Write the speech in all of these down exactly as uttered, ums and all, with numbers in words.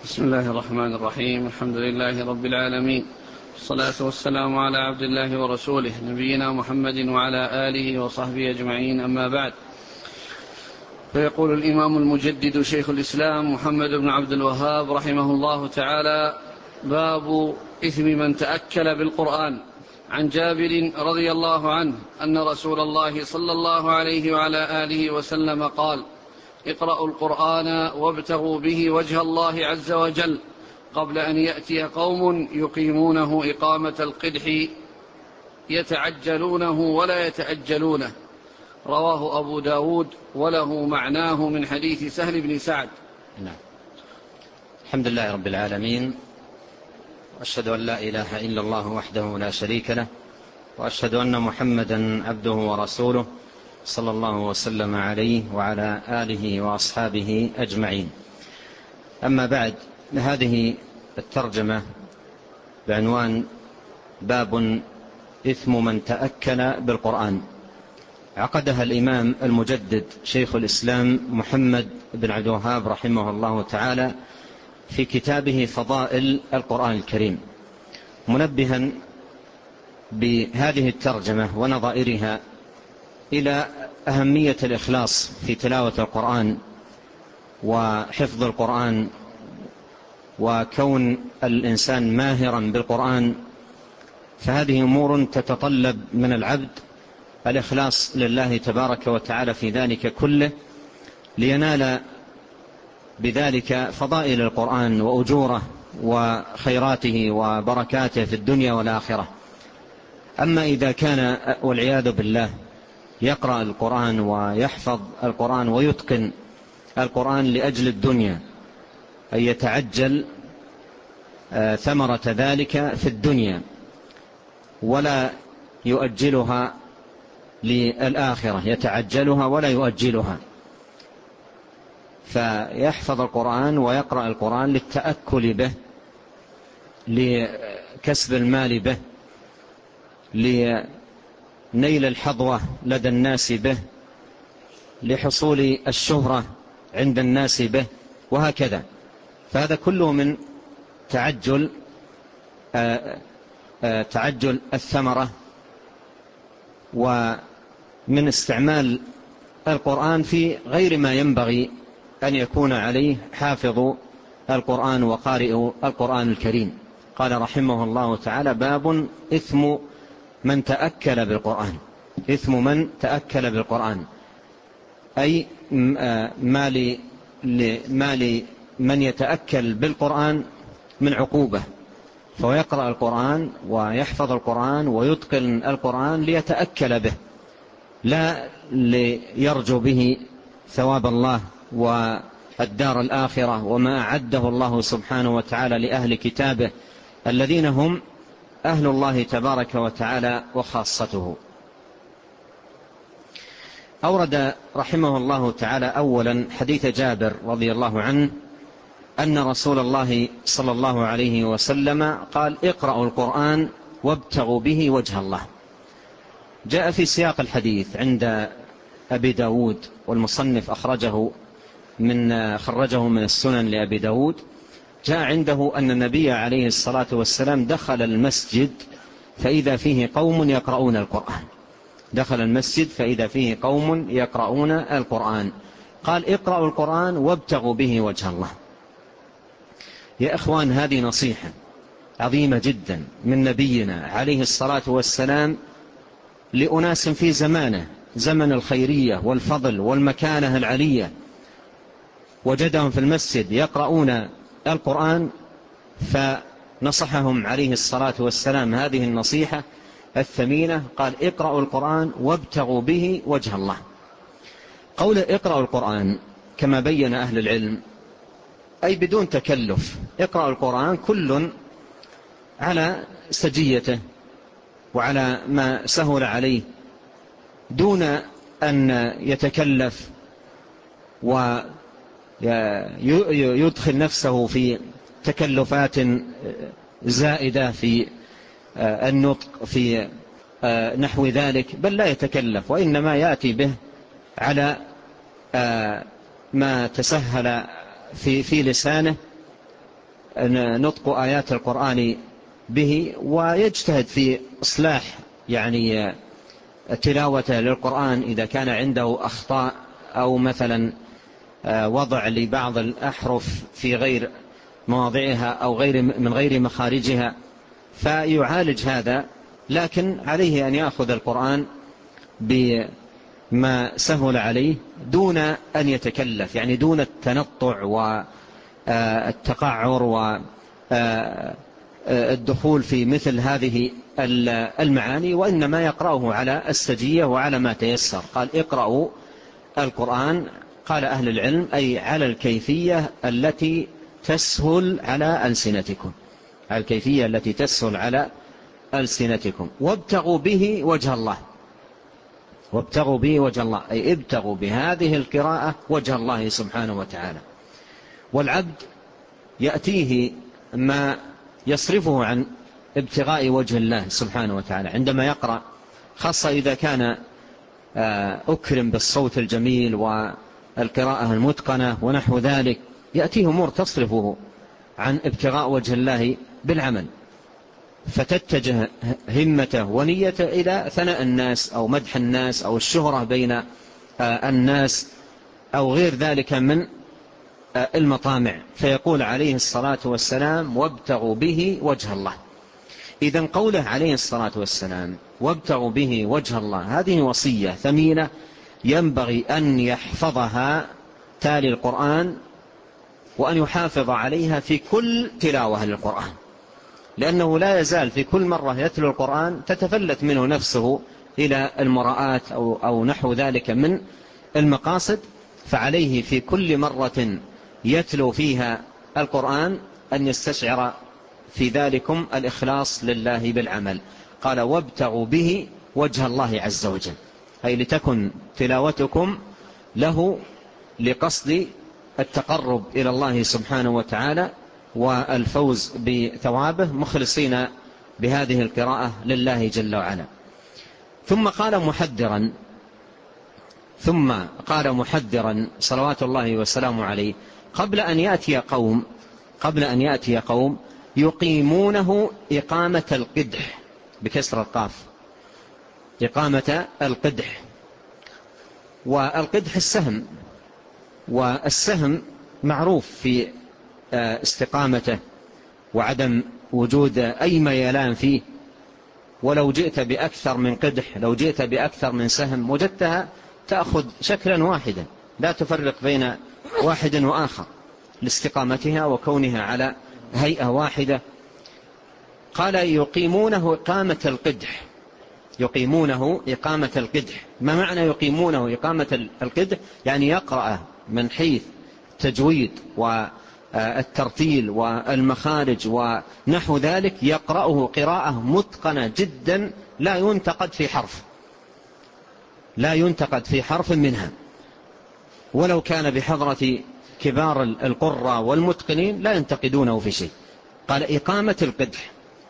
بسم الله الرحمن الرحيم. الحمد لله رب العالمين، والصلاة والسلام على عبد الله ورسوله نبينا محمد وعلى آله وصحبه أجمعين، أما بعد. فيقول الإمام المجدد شيخ الإسلام محمد بن عبد الوهاب رحمه الله تعالى: باب إثم من تأكل بالقرآن. عن جابر رضي الله عنه أن رسول الله صلى الله عليه وعلى آله وسلم قال: اقرأوا القرآن وابتغوا به وجه الله عز وجل قبل أن يأتي قوم يقيمونه إقامة القدح يتعجلونه ولا يتأجلونه. رواه أبو داود وله معناه من حديث سهل بن سعد. نعم. الحمد لله رب العالمين، وأشهد أن لا إله إلا الله وحده لا شريك له، وأشهد أن محمدا عبده ورسوله صلى الله وسلم عليه وعلى آله وأصحابه أجمعين. أما بعد، هذه الترجمة بعنوان باب إثم من تأكل بالقرآن عقدها الإمام المجدد شيخ الإسلام محمد بن عبد الوهاب رحمه الله تعالى في كتابه فضائل القرآن الكريم، منبها بهذه الترجمة ونظائرها إلى أهمية الإخلاص في تلاوة القرآن وحفظ القرآن، وكون الإنسان ماهرا بالقرآن، فهذه أمور تتطلب من العبد الإخلاص لله تبارك وتعالى في ذلك كله، لينال بذلك فضائل القرآن وأجوره وخيراته وبركاته في الدنيا والآخرة. أما إذا كان والعياذ بالله يقرأ القرآن ويحفظ القرآن ويتقن القرآن لأجل الدنيا، أي يتعجل ثمرة ذلك في الدنيا ولا يؤجلها للآخرة، يتعجلها ولا يؤجلها، فيحفظ القرآن ويقرأ القرآن للتأكل به، لكسب المال به، لنيل الحظوة لدى الناس به، لحصول الشهرة عند الناس به، وهكذا. فهذا كله من تعجل آآ آآ تعجل الثمرة، ومن استعمال القرآن في غير ما ينبغي أن يكون عليه حافظ القرآن وقارئ القرآن الكريم. قال رحمه الله تعالى: باب إثم من تأكل بالقرآن. إثم من تأكل بالقرآن أي ما لمن يتأكل بالقرآن من عقوبة، فهو يقرأ القرآن ويحفظ القرآن ويتقن القرآن ليتأكل به، لا ليرجو به ثواب الله والدار الآخرة وما أعده الله سبحانه وتعالى لأهل كتابه الذين هم أهل الله تبارك وتعالى وخاصته. أورد رحمه الله تعالى أولا حديث جابر رضي الله عنه أن رسول الله صلى الله عليه وسلم قال: اقرأوا القرآن وابتغوا به وجه الله. جاء في سياق الحديث عند أبي داود، والمصنف أخرجه من خرجه من السنن لأبي داود. جاء عنده أن النبي عليه الصلاة والسلام دخل المسجد فإذا فيه قوم يقرؤون القرآن. دخل المسجد فإذا فيه قوم يقرؤون القرآن، قال: اقرأوا القرآن وابتغوا به وجه الله. يا إخوان، هذه نصيحة عظيمة جدا من نبينا عليه الصلاة والسلام لأناس في زمانه، زمن الخيرية والفضل والمكانة العلية، وجدهم في المسجد يقرؤون القرآن، فنصحهم عليه الصلاة والسلام هذه النصيحة الثمينة. قال: اقرأوا القرآن وابتغوا به وجه الله. قول اقرأوا القرآن كما بين أهل العلم أي بدون تكلف. اقرأوا القرآن كل على سجيته وعلى ما سهل عليه، دون أن يتكلف ويدخل نفسه في تكلفات زائدة في النطق في نحو ذلك، بل لا يتكلف، وإنما يأتي به على ما تسهل في في لسانه نطق آيات القرآن به، ويجتهد في إصلاح يعني تلاوته للقرآن إذا كان عنده أخطاء أو مثلا وضع لبعض الأحرف في غير مواضعها أو غير من غير مخارجها، فيعالج هذا. لكن عليه أن يأخذ القرآن بما سهل عليه دون أن يتكلف، يعني دون التنطع والتقعر والدخول في مثل هذه المعاني، وإنما يقرأه على السجية وعلى ما تيسر. قال اقرأوا القرآن، قال أهل العلم أي على الكيفية التي تسهل على ألسنتكم، على الكيفية التي تسهل على ألسنتكم. وابتغوا به وجه الله، وابتغوا به وجه الله أي ابتغوا بهذه القراءة وجه الله سبحانه وتعالى. والعبد يأتيه ما يصرفه عن ابتغاء وجه الله سبحانه وتعالى عندما يقرأ، خاصة إذا كان أكرم بالصوت الجميل والقراءة المتقنة ونحو ذلك، يأتيه أمور تصرفه عن ابتغاء وجه الله بالعمل، فتتجه همته ونيته إلى ثناء الناس أو مدح الناس أو الشهرة بين الناس أو غير ذلك من المطامع. فيقول عليه الصلاة والسلام وابتغوا به وجه الله. إذن قوله عليه الصلاة والسلام وابتغوا به وجه الله هذه وصية ثمينة ينبغي أن يحفظها تالي القرآن، وأن يحافظ عليها في كل تلاوة للقرآن، لأنه لا يزال في كل مرة يتلو القرآن تتفلت منه نفسه إلى المراءات أو, أو نحو ذلك من المقاصد. فعليه في كل مرة يتلو فيها القرآن أن يستشعر في ذلكم الإخلاص لله بالعمل. قال وابتغوا به وجه الله عز وجل، أي لتكن تلاوتكم له لقصد التقرب إلى الله سبحانه وتعالى والفوز بثوابه، مخلصين بهذه القراءة لله جل وعلا. ثم قال محذرا ثم قال محذرا صلوات الله وسلامه عليه قبل أن يأتي قوم قبل أن يأتي قوم يقيمونه إقامة القدح بكسر القاف، إقامة القدح. والقدح السهم، والسهم معروف في استقامته وعدم وجود أي ميلان فيه، ولو جئت بأكثر من قدح، لو جئت بأكثر من سهم وجدتها تأخذ شكلا واحدا لا تفرق بين واحد وآخر لاستقامتها وكونها على هيئة واحدة. قال يقيمونه إقامة القدح، يقيمونه إقامة القدح. ما معنى يقيمونه إقامة القدح؟ يعني يقرأ من حيث تجويد والترتيل والمخارج ونحو ذلك، يقرأه قراءة متقنة جدا لا ينتقد في حرف، لا ينتقد في حرف منها، ولو كان بحضرة كبار القراء والمتقنين لا ينتقدونه في شيء. قال إقامة القدح.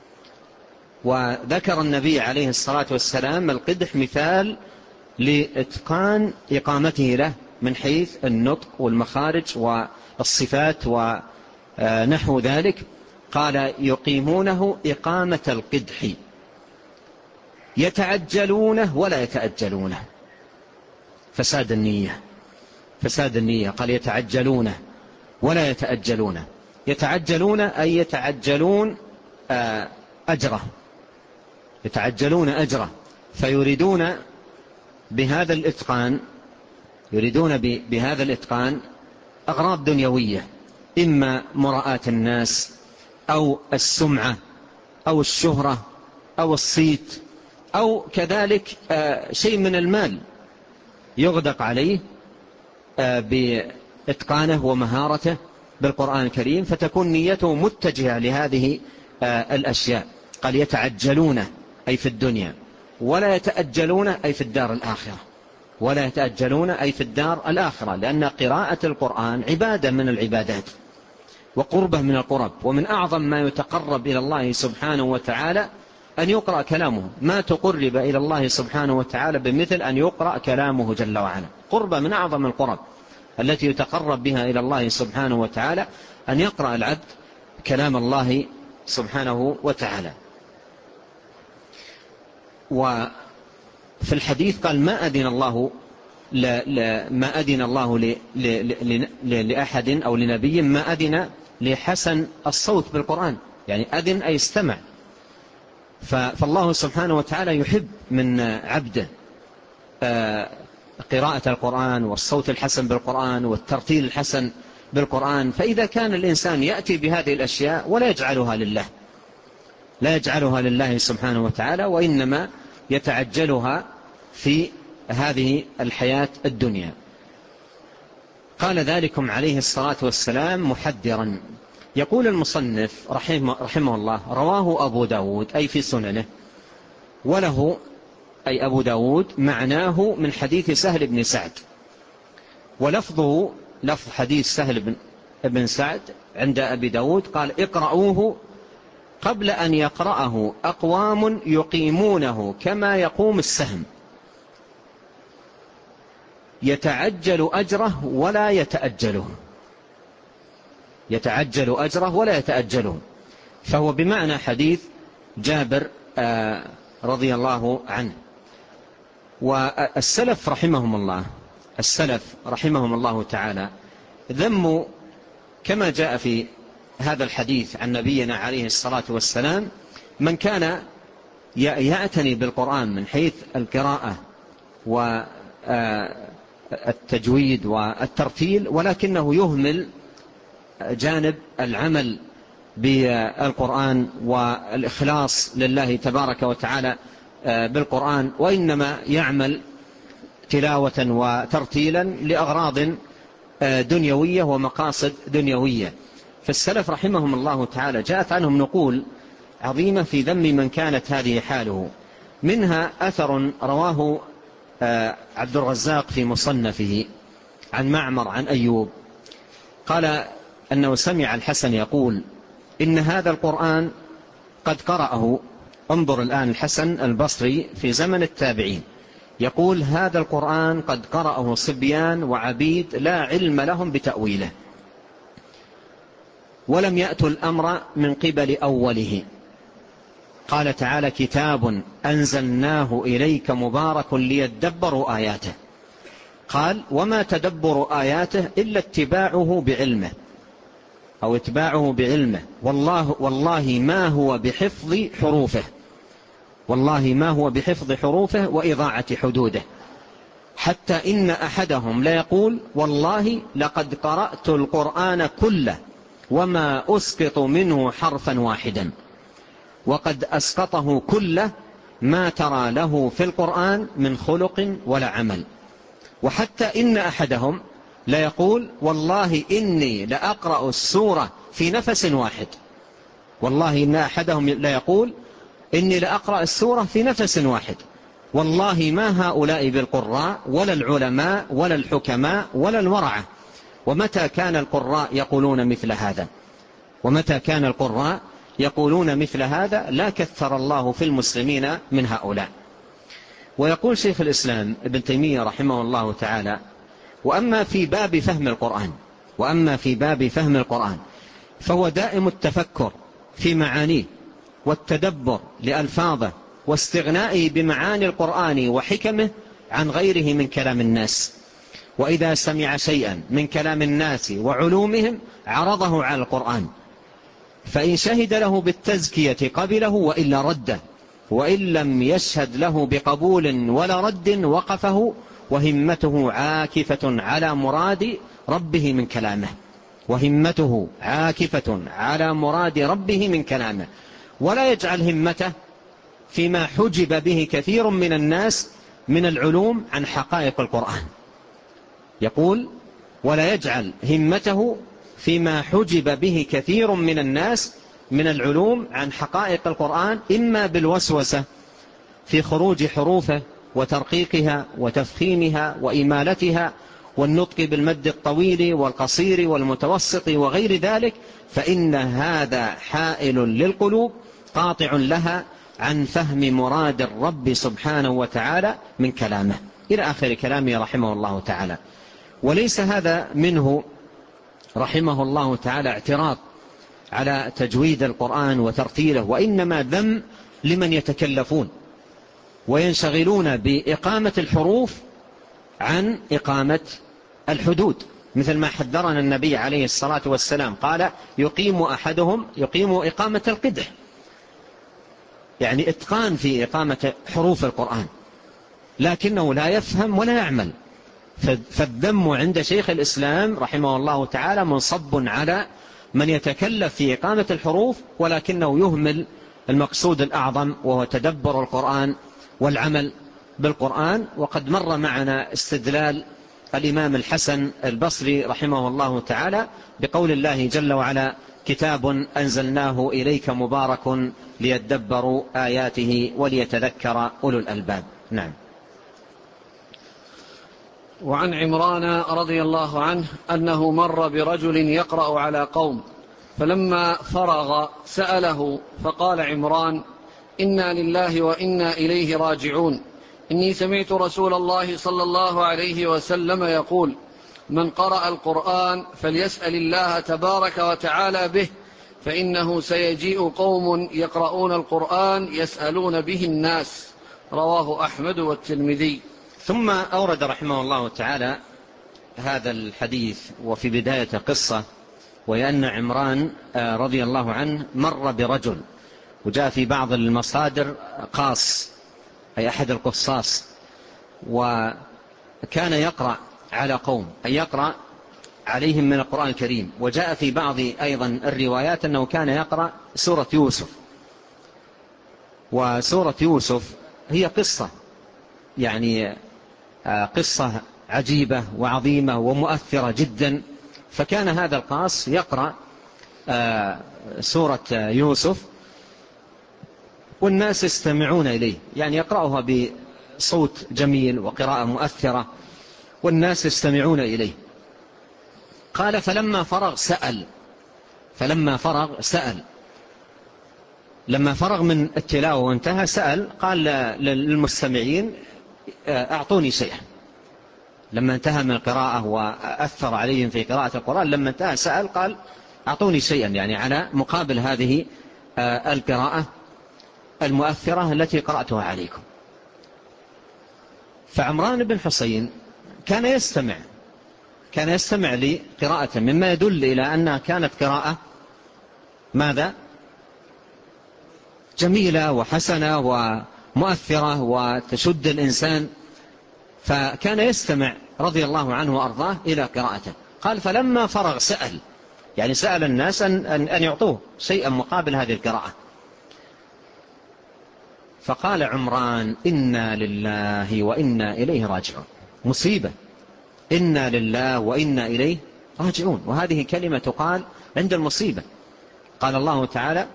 وذكر النبي عليه الصلاة والسلام القدح مثال لإتقان إقامته له من حيث النطق والمخارج والصفات ونحو ذلك. قال يقيمونه إقامة القدح، يتعجلونه ولا يتأجلونه، فساد النية، فساد النية. قال يتعجلونه ولا يتأجلونه. يتعجلون أي يتعجلون أجره، يتعجلون أجره، فيريدون بهذا الإتقان يريدون بهذا الإتقان أغراض دنيوية، إما مراءة الناس أو السمعة أو الشهرة أو الصيت أو كذلك شيء من المال يغدق عليه بإتقانه ومهارته بالقرآن الكريم، فتكون نيته متجهة لهذه الأشياء. قال يتعجلون أي في الدنيا، ولا يتأجلون أي في الدار الآخرة، ولا يتأجلون أي في الدار الآخرة، لأن قراءة القرآن عبادة من العبادات وقربة من القرب، ومن أعظم ما يتقرب إلى الله سبحانه وتعالى أن يقرأ كلامه. ما تقرب إلى الله سبحانه وتعالى بمثل أن يقرأ كلامه جل وعلا، قربة من أعظم القرب التي يتقرب بها إلى الله سبحانه وتعالى أن يقرأ العبد كلام الله سبحانه وتعالى. وفي الحديث قال ما أذن الله لا لا ما أذن الله ل ل ل لأحد أو لنبي ما أذن لحسن الصوت بالقرآن، يعني أذن أي استمع. فالله سبحانه وتعالى يحب من عبده قراءة القرآن والصوت الحسن بالقرآن والترتيل الحسن بالقرآن. فإذا كان الإنسان يأتي بهذه الأشياء ولا يجعلها لله لا يجعلها لله سبحانه وتعالى، وإنما يتعجلها في هذه الحياة الدنيا. قال ذلكم عليه الصلاة والسلام محذرا. يقول المصنف رحمه, رحمه الله رواه أبو داود أي في سننه، وله أي أبو داود معناه من حديث سهل بن سعد، ولفظه لفظ حديث سهل بن, بن سعد عند أبي داود قال اقرأوه قبل أن يقرأه أقوام يقيمونه كما يقوم السهم، يتعجل أجره ولا يتأجله يتعجل أجره ولا يتأجله فهو بمعنى حديث جابر آه رضي الله عنه. والسلف رحمهم الله السلف رحمهم الله تعالى ذموا كما جاء في هذا الحديث عن نبينا عليه الصلاة والسلام من كان يعتني بالقرآن من حيث القراءة والتجويد والترتيل، ولكنه يهمل جانب العمل بالقرآن والإخلاص لله تبارك وتعالى بالقرآن، وإنما يعمل تلاوة وترتيلا لأغراض دنيوية ومقاصد دنيوية. فالسلف رحمهم الله تعالى جاءت عنهم نقول عظيمة في ذم من كانت هذه حاله. منها أثر رواه عبد الرزاق في مصنفه عن معمر عن أيوب قال أنه سمع الحسن يقول إن هذا القرآن قد قرأه. انظر الآن الحسن البصري في زمن التابعين يقول هذا القرآن قد قرأه صبيان وعبيد لا علم لهم بتأويله، ولم يأتوا الأمر من قبل أوله. قال تعالى كتاب أنزلناه إليك مبارك ليدبروا آياته. قال وما تدبر آياته إلا اتباعه بعلمه أو اتباعه بعلمه والله, والله ما هو بحفظ حروفه والله ما هو بحفظ حروفه وإضاعة حدوده، حتى إن أحدهم لا يقول والله لقد قرأت القرآن كله وما أسقط منه حرفا واحدا، وقد أسقطه كله ما ترى له في القرآن من خلق ولا عمل. وحتى إن أحدهم لا يقول والله إني لأقرأ السورة في نفس واحد والله إن أحدهم لا يقول إني لأقرأ السورة في نفس واحد والله ما هؤلاء بالقراء ولا العلماء ولا الحكماء ولا الورعة. ومتى كان القراء يقولون مثل هذا ومتى كان القراء يقولون مثل هذا لا كثر الله في المسلمين من هؤلاء. ويقول شيخ الإسلام ابن تيمية رحمه الله تعالى وأما في باب فهم القرآن وأما في باب فهم القرآن فهو دائم التفكر في معانيه والتدبر لألفاظه واستغنائه بمعاني القرآن وحكمه عن غيره من كلام الناس. وإذا سمع شيئا من كلام الناس وعلومهم عرضه على القرآن، فإن شهد له بالتزكية قبله وإلا رده، وإن لم يشهد له بقبول ولا رد وقفه وهمته عاكفة على مراد ربه من كلامه وهمته عاكفة على مراد ربه من كلامه ولا يجعل همته فيما حجب به كثير من الناس من العلوم عن حقائق القرآن. يقول ولا يجعل همته فيما حجب به كثير من الناس من العلوم عن حقائق القرآن، إما بالوسوسة في خروج حروفه وترقيقها وتفخيمها وإمالتها والنطق بالمد الطويل والقصير والمتوسط وغير ذلك، فإن هذا حائل للقلوب قاطع لها عن فهم مراد الرب سبحانه وتعالى من كلامه إلى آخر كلامه رحمه الله تعالى. وليس هذا منه رحمه الله تعالى اعتراض على تجويد القرآن وترتيله، وإنما ذم لمن يتكلفون وينشغلون بإقامة الحروف عن إقامة الحدود، مثل ما حذرنا النبي عليه الصلاة والسلام، قال يقيم أحدهم يقيم إقامة القدح، يعني إتقان في إقامة حروف القرآن، لكنه لا يفهم ولا يعمل. فالذم عند شيخ الإسلام رحمه الله تعالى منصب على من يتكلف في إقامة الحروف ولكنه يهمل المقصود الأعظم وهو تدبر القرآن والعمل بالقرآن. وقد مر معنا استدلال الإمام الحسن البصري رحمه الله تعالى بقول الله جل وعلا: كتاب أنزلناه إليك مبارك ليدبروا آياته وليتذكر أولو الألباب. نعم. وعن عمران رضي الله عنه أنه مر برجل يقرأ على قوم، فلما فرغ سأله فقال عمران: إنا لله وإنا إليه راجعون، إني سمعت رسول الله صلى الله عليه وسلم يقول: من قرأ القرآن فليسأل الله تبارك وتعالى به، فإنه سيجيء قوم يقرؤون القرآن يسألون به الناس. رواه أحمد والترمذي. ثم أورد رحمه الله تعالى هذا الحديث وفي بداية قصة، وأن عمران رضي الله عنه مر برجل، وجاء في بعض المصادر قاص أي أحد القصاص، وكان يقرأ على قوم أي يقرأ عليهم من القرآن الكريم. وجاء في بعض أيضا الروايات أنه كان يقرأ سورة يوسف، وسورة يوسف هي قصة يعني قصة عجيبة وعظيمة ومؤثرة جدا، فكان هذا القاص يقرأ سورة يوسف والناس يستمعون إليه، يعني يقرأها بصوت جميل وقراءة مؤثرة والناس يستمعون إليه. قال: فلما فرغ سأل فلما فرغ سأل لما فرغ من التلاوة وانتهى سأل، قال للمستمعين: أعطوني شيئا. لما انتهى من القراءة وأثر عليهم في قراءة القرآن، لما انتهى سأل قال: أعطوني شيئا، يعني على مقابل هذه القراءة المؤثرة التي قرأتها عليكم. فعمران بن حسين كان يستمع كان يستمع لقراءة، مما يدل إلى أنها كانت قراءة ماذا؟ جميلة وحسنة ومؤثرة وتشد الإنسان، فكان يستمع رضي الله عنه وأرضاه إلى قراءته. قال: فلما فرغ سأل، يعني سأل الناس أن, أن يعطوه شيئا مقابل هذه القراءة. فقال عمران: إنا لله وإنا إليه راجعون. مصيبة، إنا لله وإنا إليه راجعون، وهذه كلمة تقال عند المصيبة. قال الله تعالى: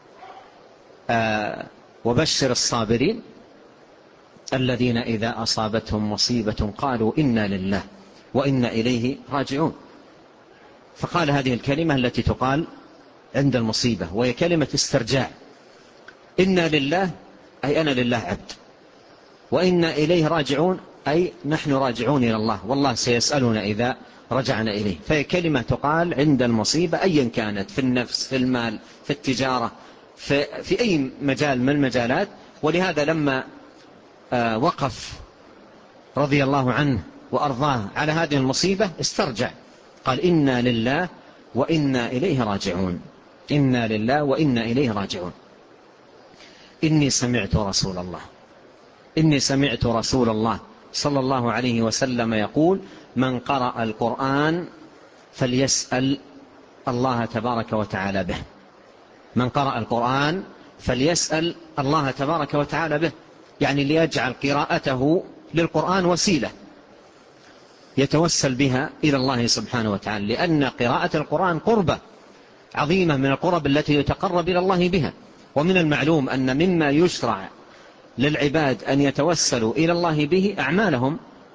آه وبشر الصابرين الذين إذا أصابتهم مصيبة قالوا إنا لله وإنا إليه راجعون. فقال هذه الكلمة التي تقال عند المصيبة، وهي كلمة استرجاع. إنا لله أي أنا لله عبد، وإنا إليه راجعون أي نحن راجعون إلى الله، والله سيسألنا إذا رجعنا إليه. فهي كلمة تقال عند المصيبة أيا كانت، في النفس، في المال، في التجارة، في, في أي مجال من المجالات. ولهذا لما آه وقف رضي الله عنه وأرضاه على هذه المصيبة استرجع، قال: إنا لله وإنا إليه راجعون، إنا لله وإنا إليه راجعون. إني سمعت رسول الله إني سمعت رسول الله صلى الله عليه وسلم يقول: من قرأ القرآن فليسأل الله تبارك وتعالى به. من قرأ القرآن فليسأل الله تبارك وتعالى به، يعني ليجعل قراءته للقرآن وسيلة يتوسل بها إلى الله سبحانه وتعالى، لأن قراءة القرآن قربة عظيمة من القرب التي يتقرب إلى الله بها. ومن المعلوم أن مما يشرع للعباد أن يتوسلوا إلى الله به أعمالهم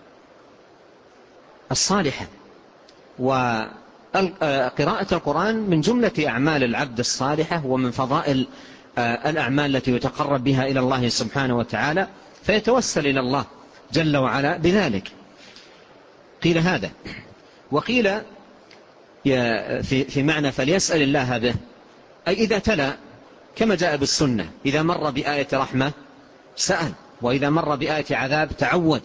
الصالحة، وقراءة القرآن من جملة أعمال العبد الصالحة ومن فضائل الأعمال التي يتقرب بها إلى الله سبحانه وتعالى، فيتوسل إلى الله جل وعلا بذلك. قيل هذا، وقيل في معنى فليسأل الله به أي إذا تلا كما جاء بالسنة، إذا مر بآية رحمة سأل، وإذا مر بآية عذاب تعود.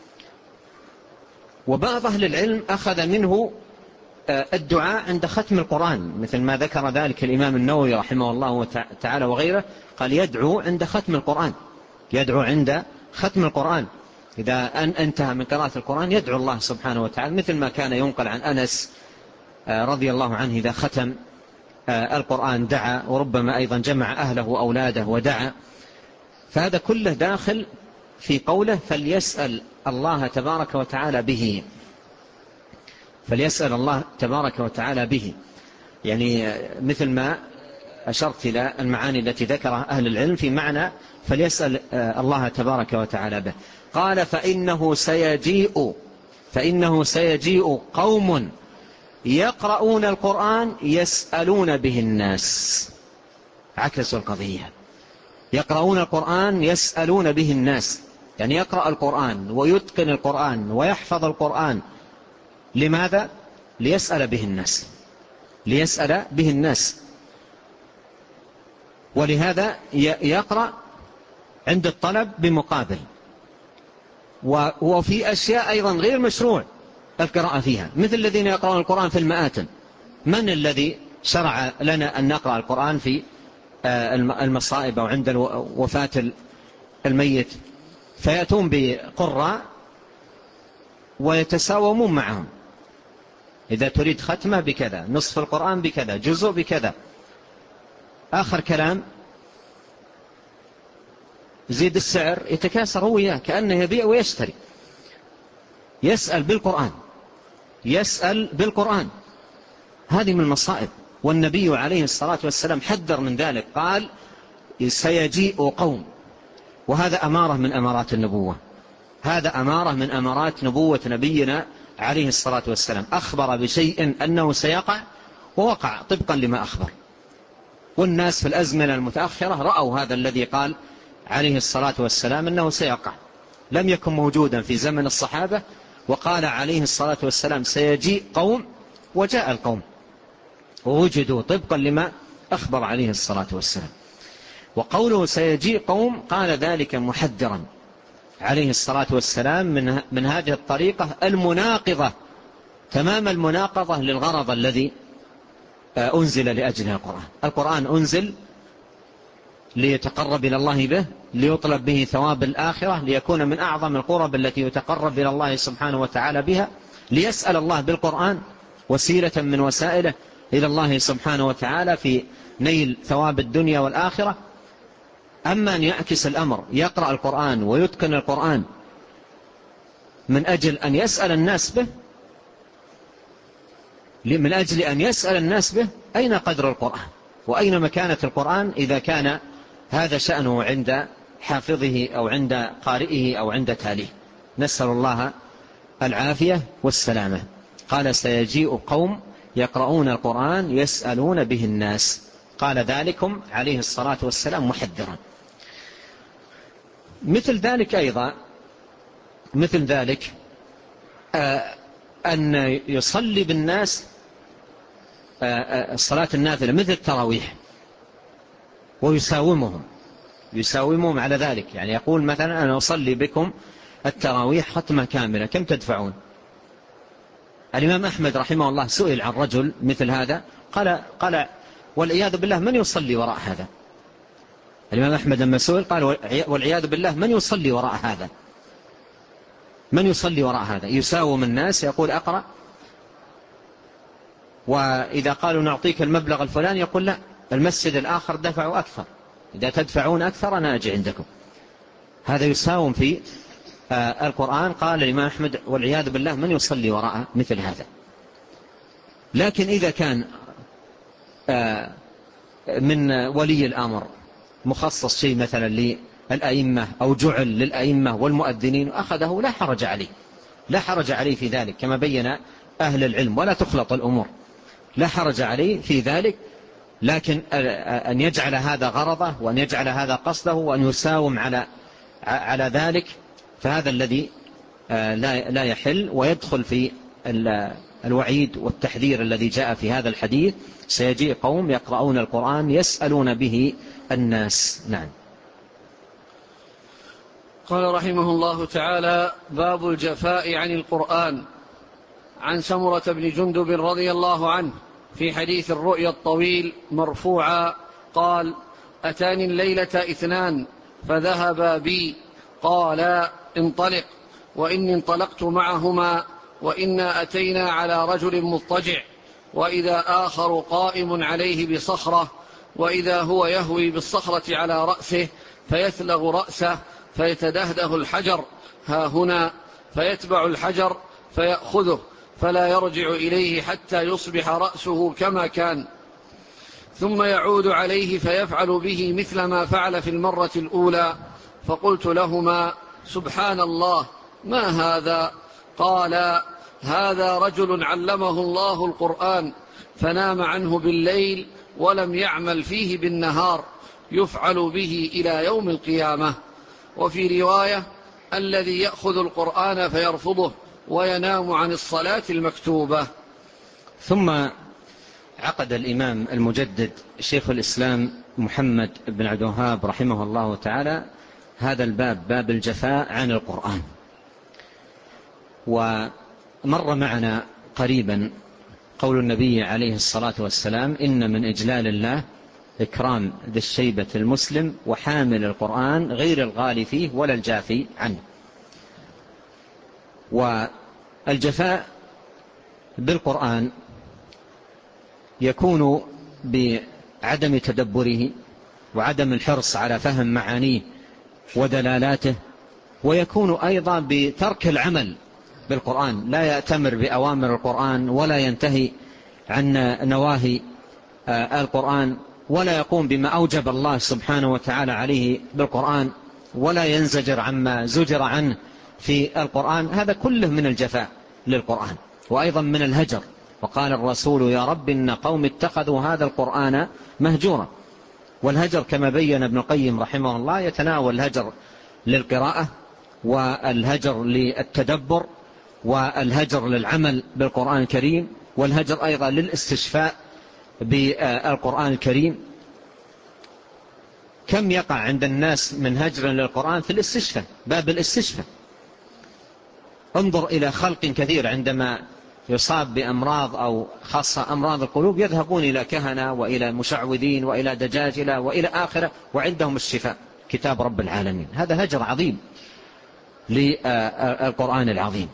وبعض أهل العلم أخذ منه الدعاء عند ختم القرآن، مثل ما ذكر ذلك الإمام النووي رحمه الله تعالى وغيره، قال يدعو عند ختم القرآن، يدعو عند ختم القرآن، إذا أن انتهى من قراءة القرآن يدعو الله سبحانه وتعالى، مثل ما كان ينقل عن أنس رضي الله عنه إذا ختم القرآن دعا، وربما أيضا جمع أهله وأولاده ودعا. فهذا كله داخل في قوله فليسأل الله تبارك وتعالى به، فليسأل الله تبارك وتعالى به، يعني مثل ما أشرت إلى المعاني التي ذكرها أهل العلم في معنى فليسأل الله تبارك وتعالى به. قال فإنه سيجيء فإنه سيجيء قوم يقرؤون القرآن يسألون به الناس، عكسوا القضية، يقرؤون القرآن يسألون به الناس، يعني يقرأ القرآن ويتقن القرآن ويحفظ القرآن، لماذا؟ ليسأل به الناس، ليسأل به الناس. ولهذا يقرأ عند الطلب بمقابل. وفي أشياء أيضا غير مشروع القراءة فيها، مثل الذين يقرؤون القرآن في المآتم. من الذي شرع لنا أن نقرأ القرآن في المصائب أو عند وفاة الميت؟ فيأتون بقراء ويتساومون معهم، إذا تريد ختمة بكذا، نصف القرآن بكذا، جزء بكذا، آخر كلام زيد السعر، يتكاثر هو وياه كأنه يبيع ويشتري. يسأل بالقرآن، يسأل بالقرآن، هذه من المصائب. والنبي عليه الصلاة والسلام حذر من ذلك، قال سيجيء قوم، وهذا أمارة من أمارات النبوة، هذا أمارة من أمارات نبوة نبينا عليه الصلاة والسلام، أخبر بشيء أنه سيقع ووقع طبقا لما أخبر. والناس في الأزمنة المتأخرة رأوا هذا الذي قال عليه الصلاة والسلام أنه سيقع، لم يكن موجودا في زمن الصحابة، وقال عليه الصلاة والسلام سيجيء قوم، وجاء القوم ووجدوا طبقا لما أخبر عليه الصلاة والسلام. وقوله سيجيء قوم قال ذلك محذرا عليه الصلاة والسلام من, من هذه الطريقة المناقضة تمام المناقضة للغرض الذي أنزل لأجله القرآن. القرآن أنزل ليتقرب إلى الله به، ليطلب به ثواب الآخرة، ليكون من أعظم القرب التي يتقرب إلى الله سبحانه وتعالى بها، ليسأل الله بالقرآن وسيلة من وسائله إلى الله سبحانه وتعالى في نيل ثواب الدنيا والآخرة. أما أن يعكس الأمر، يقرأ القرآن ويتقن القرآن من أجل أن يسأل الناس به، من أجل أن يسأل الناس به، أين قدر القرآن وأين مكانة القرآن إذا كان هذا شأنه عند حافظه أو عند قارئه أو عند تاليه؟ نسأل الله العافية والسلامة. قال سيجيء قوم يقرؤون القرآن يسألون به الناس، قال ذلكم عليه الصلاة والسلام محذرا. مثل ذلك أيضا، مثل ذلك أن يصلي بالناس الصلاة النافلة مثل التراويح ويساومهم، يساومهم على ذلك، يعني يقول مثلا أنا أصلي بكم التراويح ختمة كاملة، كم تدفعون؟ الإمام أحمد رحمه الله سئل عن رجل مثل هذا، قال قال والعياذ بالله من يصلي وراء هذا؟ الإمام أحمد لما سئل قال والعياذ بالله من يصلي وراء هذا؟ من يصلي وراء هذا؟ يساوم الناس، يقول أقرأ، وإذا قالوا نعطيك المبلغ الفلاني يقول لا، المسجد الآخر دفعوا أكثر، إذا تدفعون أكثر أنا أجي عندكم. هذا يساوم في آه القرآن. قال الإمام أحمد والعياذ بالله من يصلي وراء مثل هذا. لكن إذا كان آه من ولي الأمر مخصص شيء مثلا للأئمة أو جعل للأئمة والمؤذنين أخذه لا حرج عليه، لا حرج عليه في ذلك كما بين أهل العلم، ولا تخلط الأمور، لا حرج عليه في ذلك. لكن أن يجعل هذا غرضه وأن يجعل هذا قصده وأن يساوم على على ذلك، فهذا الذي لا لا يحل ويدخل في الوعيد والتحذير الذي جاء في هذا الحديث. سيجيء قوم يقرؤون القرآن يسألون به الناس. نعم. قال رحمه الله تعالى: باب الجفاء عن القرآن. عن سمرة بن جندب رضي الله عنه في حديث الرؤيا الطويل مرفوعا قال: أتاني الليلة اثنان فذهبا بي قالا: انطلق. وإني انطلقت معهما، وإنا أتينا على رجل مضطجع، وإذا آخر قائم عليه بصخرة، وإذا هو يهوي بالصخرة على رأسه فيثلغ رأسه فيتدهده الحجر ها هنا، فيتبع الحجر فيأخذه فلا يرجع إليه حتى يصبح رأسه كما كان، ثم يعود عليه فيفعل به مثل ما فعل في المرة الأولى. فقلت لهما: سبحان الله، ما هذا؟ قال: هذا رجل علمه الله القرآن فنام عنه بالليل ولم يعمل فيه بالنهار، يفعل به إلى يوم القيامة. وفي رواية: الذي يأخذ القرآن فيرفضه وينام عن الصلاة المكتوبة. ثم عقد الإمام المجدد شيخ الإسلام محمد بن عبد الوهاب رحمه الله تعالى هذا الباب، باب الجفاء عن القرآن. ومر معنا قريبا قول النبي عليه الصلاة والسلام: إن من إجلال الله إكرام ذي الشيبة المسلم وحامل القرآن غير الغالي فيه ولا الجافي عنه. والجفاء بالقرآن يكون بعدم تدبره وعدم الحرص على فهم معانيه ودلالاته، ويكون أيضا بترك العمل بالقرآن، لا يأتمر بأوامر القرآن ولا ينتهي عن نواهي القرآن، ولا يقوم بما أوجب الله سبحانه وتعالى عليه بالقرآن، ولا ينزجر عما زجر عنه في القرآن. هذا كله من الجفاء للقرآن، وأيضا من الهجر. وقال الرسول: يا رب إن قوم اتخذوا هذا القرآن مهجورا. والهجر كما بين ابن القيم رحمه الله يتناول الهجر للقراءة، والهجر للتدبر، والهجر للعمل بالقرآن الكريم، والهجر أيضا للاستشفاء بالقرآن الكريم. كم يقع عند الناس من هجر للقرآن في الاستشفاء، باب الاستشفاء. انظر إلى خلق كثير عندما يصاب بأمراض أو خاصة أمراض القلوب يذهبون إلى كهنة وإلى مشعوذين وإلى دجاجلة وإلى آخرة وعندهم الشفاء كتاب رب العالمين. هذا هجر عظيم للقرآن العظيم.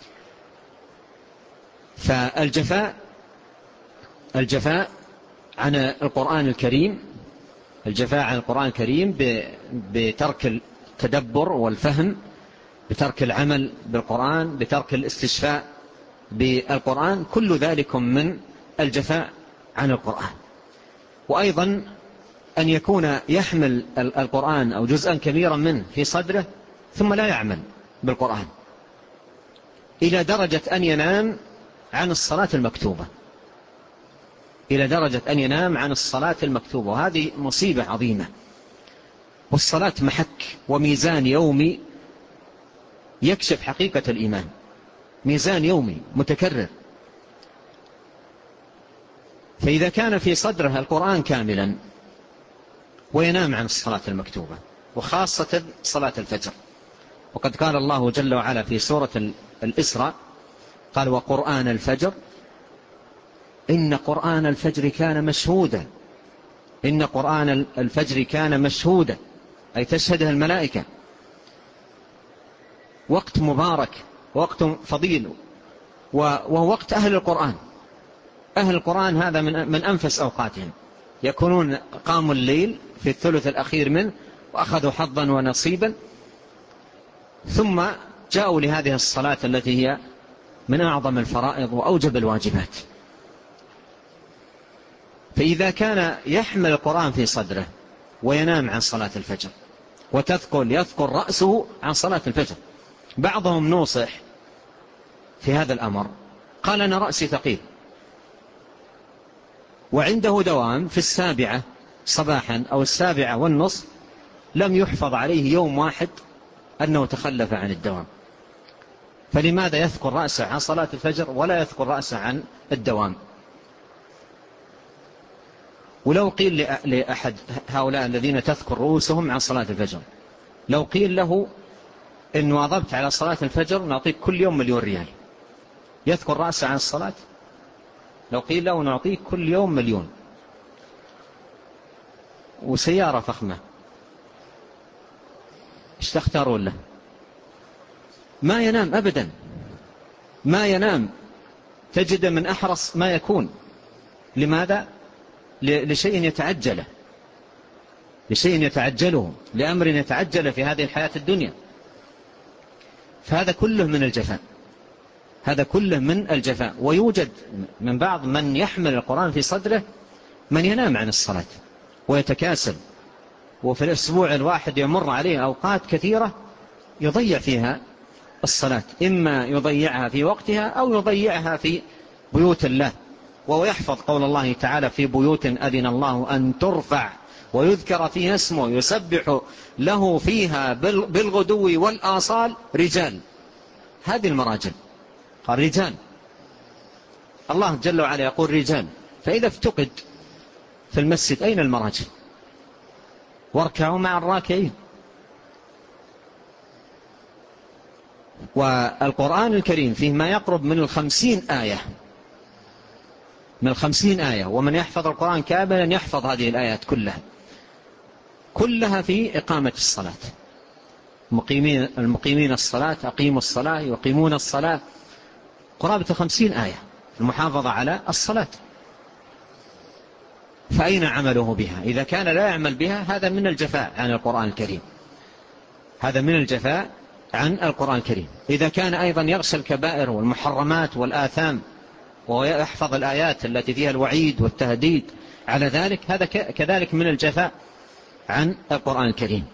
فالجفاء الجفاء عن القرآن الكريم الجفاء عن القرآن الكريم بترك التدبر والفهم، بترك العمل بالقرآن، بترك الاستشفاء بالقرآن، كل ذلك من الجفاء عن القرآن. وأيضا أن يكون يحمل القرآن أو جزءا كبيرا منه في صدره ثم لا يعمل بالقرآن، إلى درجة أن ينام عن الصلاة المكتوبة إلى درجة أن ينام عن الصلاة المكتوبة وهذه مصيبة عظيمة. والصلاة محك وميزان يومي يكشف حقيقة الإيمان، ميزان يومي متكرر. فإذا كان في صدره القرآن كاملا وينام عن الصلاة المكتوبة، وخاصة صلاة الفجر، وقد قال الله جل وعلا في سورة الإسراء قال: وقرآن الفجر إن قرآن الفجر كان مشهودا إن قرآن الفجر كان مشهودا أي تشهده الملائكة. وقت مبارك، وقت فضيل، وهو وقت أهل القرآن. أهل القرآن هذا من من أنفس أوقاتهم، يكونون قاموا الليل في الثلث الأخير منه وأخذوا حظا ونصيبا، ثم جاءوا لهذه الصلاة التي هي من أعظم الفرائض وأوجب الواجبات. فإذا كان يحمل القرآن في صدره وينام عن صلاة الفجر وتثقل يثقل رأسه عن صلاة الفجر، بعضهم نوصح في هذا الأمر قال: أنا رأسي ثقيل، وعنده دوام في السابعة صباحا أو السابعة والنصف، لم يحفظ عليه يوم واحد أنه تخلف عن الدوام، فلماذا يذكر رأسه عن صلاة الفجر ولا يذكر رأسه عن الدوام؟ ولو قيل لأحد هؤلاء الذين تذكر رؤوسهم عن صلاة الفجر، لو قيل له إن واظبت على صلاة الفجر نعطيك كل يوم مليون ريال، يذكر رأسه عن الصلاة؟ لو قيل له نعطيك كل يوم مليون وسيارة فخمة، ايش تختارون له؟ ما ينام أبدا، ما ينام، تجد من أحرص ما يكون. لماذا؟ لشيء يتعجله، لشيء يتعجله، لأمر يتعجل في هذه الحياة الدنيا. فهذا كله من الجفاء، هذا كله من الجفاء. ويوجد من بعض من يحمل القرآن في صدره من ينام عن الصلاة ويتكاسل، وفي الأسبوع الواحد يمر عليه أوقات كثيرة يضيع فيها الصلاة، إما يضيعها في وقتها أو يضيعها في بيوت الله، وهو يحفظ قول الله تعالى: في بيوت أذن الله أن ترفع ويذكر فيها اسمه يسبح له فيها بالغدو والآصال رجال. هذه المراجل، قال رجال، الله جل وعلا يقول رجال، فإذا افتقد في المسجد أين المراجل؟ واركعوا مع الراكعين. والقرآن الكريم فيه ما يقرب من الخمسين آية، من الخمسين آية، ومن يحفظ القرآن كاملا يحفظ هذه الآيات كلها، كلها في إقامة الصلاة. المقيمين, المقيمين الصلاة أقيموا الصلاة يقيمون الصلاة، قرابة خمسين آية المحافظة على الصلاة. فأين عمله بها؟ إذا كان لا يعمل بها هذا من الجفاء عن القرآن الكريم، هذا من الجفاء عن القرآن الكريم. إذا كان أيضا يغشى الكبائر والمحرمات والآثام ويحفظ الآيات التي فيها الوعيد والتهديد على ذلك، هذا كذلك من الجفاء عن القرآن الكريم.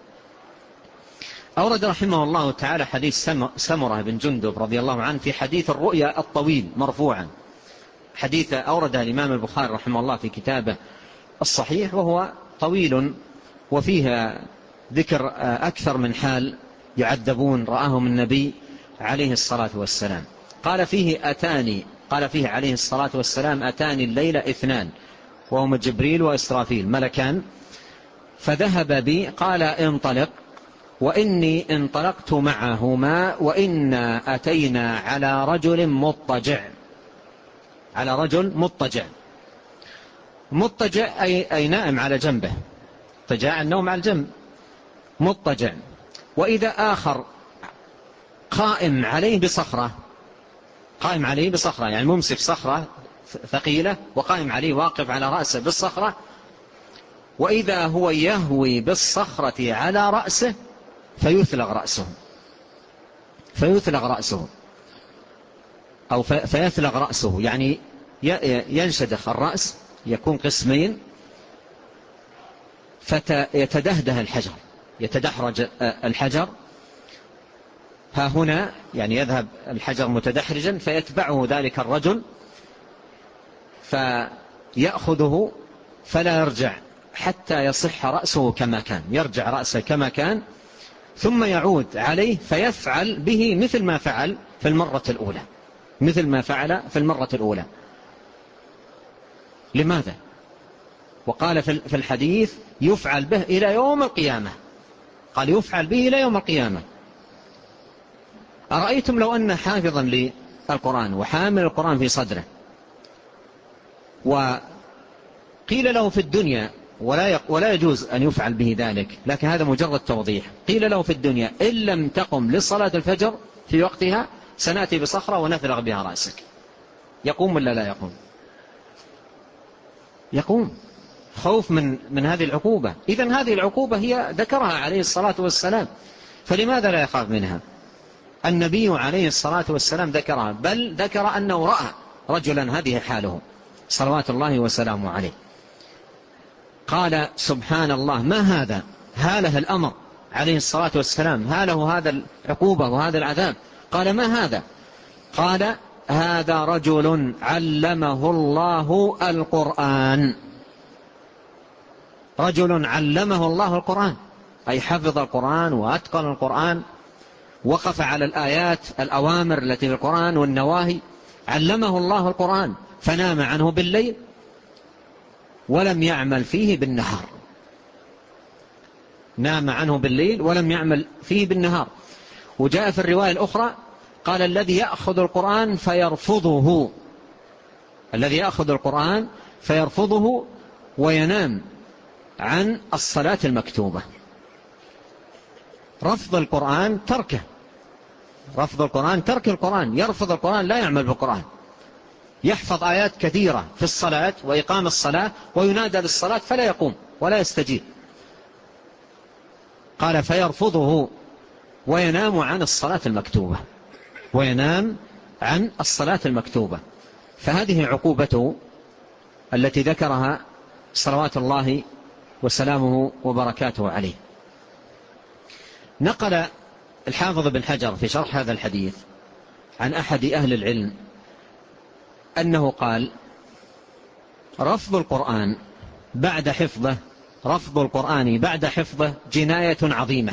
أورد رحمه الله تعالى حديث سمرة بن جندب رضي الله عنه في حديث الرؤيا الطويل مرفوعا، حديث أوردها الإمام البخاري رحمه الله في كتابه الصحيح، وهو طويل وفيها ذكر أكثر من حال يعذبون رآهم النبي عليه الصلاة والسلام. قال فيه أتاني قال فيه عليه الصلاة والسلام: أتاني الليلة اثنان وهم جبريل وإسرافيل ملكان، فذهب بي، قال انطلق، وإني انطلقت معهما، وإنا أتينا على رجل مضطجع، على رجل مضطجع. مضطجع أي, أي نائم على جنبه، اضطجاع النوم على الجنب، مضطجع. وإذا آخر قائم عليه بصخرة، قائم عليه بصخرة يعني ممسك صخرة ثقيلة وقائم عليه واقف على رأسه بالصخرة، وإذا هو يهوي بالصخرة على رأسه فيثلغ رأسه، فيثلغ رأسه أو فيثلغ رأسه يعني ينشدخ الرأس، يكون قسمين، فيتدهده الحجر، يتدحرج الحجر، ها هنا يعني يذهب الحجر متدحرجا، فيتبعه ذلك الرجل فيأخذه فلا يرجع حتى يصح رأسه كما كان، يرجع رأسه كما كان، ثم يعود عليه فيفعل به مثل ما فعل في المرة الأولى، مثل ما فعل في المرة الأولى. لماذا؟ وقال في الحديث يفعل به إلى يوم القيامة، قال يفعل به إلى يوم القيامة. أرأيتم لو أن حافظا للقرآن وحامل القرآن في صدره وقيل له في الدنيا، ولا ولا يجوز أن يفعل به ذلك، لكن هذا مجرد توضيح، قيل له في الدنيا إن لم تقم لصلاة الفجر في وقتها سنأتي بصخرة ونثلغ بها رأسك، يقوم ولا لا يقوم؟ يقوم، خوف من من هذه العقوبة. إذن هذه العقوبة هي ذكرها عليه الصلاة والسلام، فلماذا لا يخاف منها؟ النبي عليه الصلاة والسلام ذكرها، بل ذكر أنه رأى رجلا هذه حاله صلوات الله وسلامه عليه، قال سبحان الله ما هذا، هاله الأمر عليه الصلاة والسلام، هاله هذا العقوبة وهذا العذاب. قال ما هذا؟ قال هذا رجل علمه الله القرآن، رجل علمه الله القرآن، أي حفظ القرآن وأتقن القرآن وقف على الآيات الأوامر التي في القرآن والنواهي، علمه الله القرآن فنام عنه بالليل ولم يعمل فيه بالنهار، نام عنه بالليل ولم يعمل فيه بالنهار. وجاء في الرواية الأخرى قال الذي يأخذ القرآن فيرفضه، الذي يأخذ القرآن فيرفضه وينام عن الصلاة المكتوبة. رفض القرآن تركه، رفض القرآن ترك القرآن، يرفض القرآن لا يعمل بالقرآن، يحفظ آيات كثيرة في الصلاة وإقام الصلاة وينادى للصلاة فلا يقوم ولا يستجيب. قال فيرفضه وينام عن الصلاة المكتوبة، وينام عن الصلاة المكتوبة. فهذه عقوبته التي ذكرها صلوات الله وسلامه وبركاته عليه. نقل الحافظ بن حجر في شرح هذا الحديث عن أحد أهل العلم أنه قال رفض القرآن بعد حفظه، رفض القرآن بعد حفظه جناية عظيمة،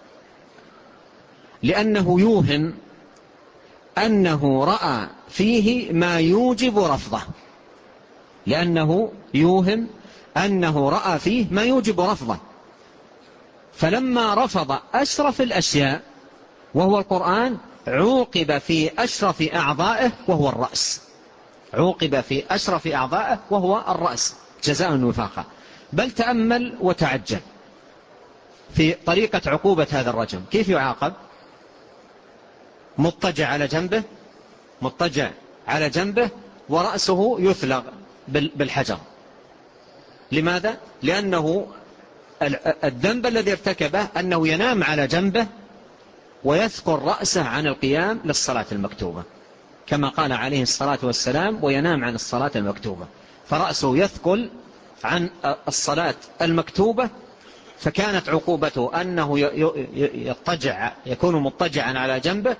لأنه يوهم أنه رأى فيه ما يوجب رفضه، لأنه يوهم أنه رأى فيه ما يوجب رفضه. فلما رفض أشرف الأشياء وهو القرآن عوقب في أشرف أعضائه وهو الرأس، عوقب في أشرف أعضائه وهو الرأس جزاء وفاقا. بل تأمل وتعجب في طريقة عقوبة هذا الرجل، كيف يعاقب؟ مضطجع على جنبه، مضطجع على جنبه ورأسه يثلغ بالحجر. لماذا؟ لأنه الذنب الذي ارتكبه أنه ينام على جنبه ويثقل رأسه عن القيام للصلاة المكتوبة، كما قال عليه الصلاة والسلام وينام عن الصلاة المكتوبة، فرأسه يثقل عن الصلاة المكتوبة. فكانت عقوبته أنه يضطجع، يكون مضطجعا على جنبه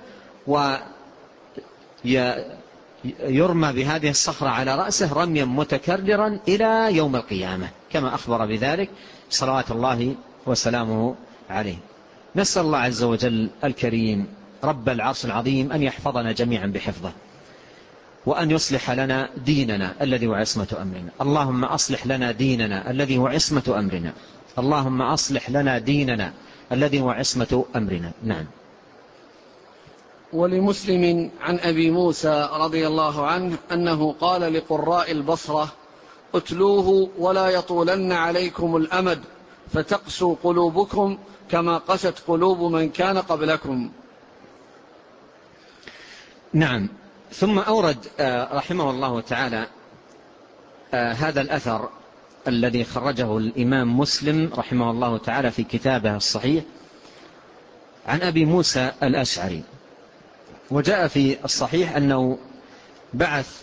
ويرمى بهذه الصخرة على رأسه رميا متكررا إلى يوم القيامة، كما أخبر بذلك صلوات الله وسلامه عليه. نسأل الله عز وجل الكريم رب العرش العظيم أن يحفظنا جميعا بحفظه، وأن يصلح لنا ديننا الذي هو عصمة أمرنا. اللهم أصلح لنا ديننا الذي هو عصمة أمرنا، اللهم أصلح لنا ديننا الذي هو عصمة أمرنا. نعم. ولمسلم عن أبي موسى رضي الله عنه أنه قال لقراء البصرة اتلوه ولا يطولن عليكم الأمد فتقسو قلوبكم كما قست قلوب من كان قبلكم. نعم. ثم أورد رحمه الله تعالى هذا الأثر الذي خرجه الإمام مسلم رحمه الله تعالى في كتابه الصحيح عن أبي موسى الأشعري. وجاء في الصحيح أنه بعث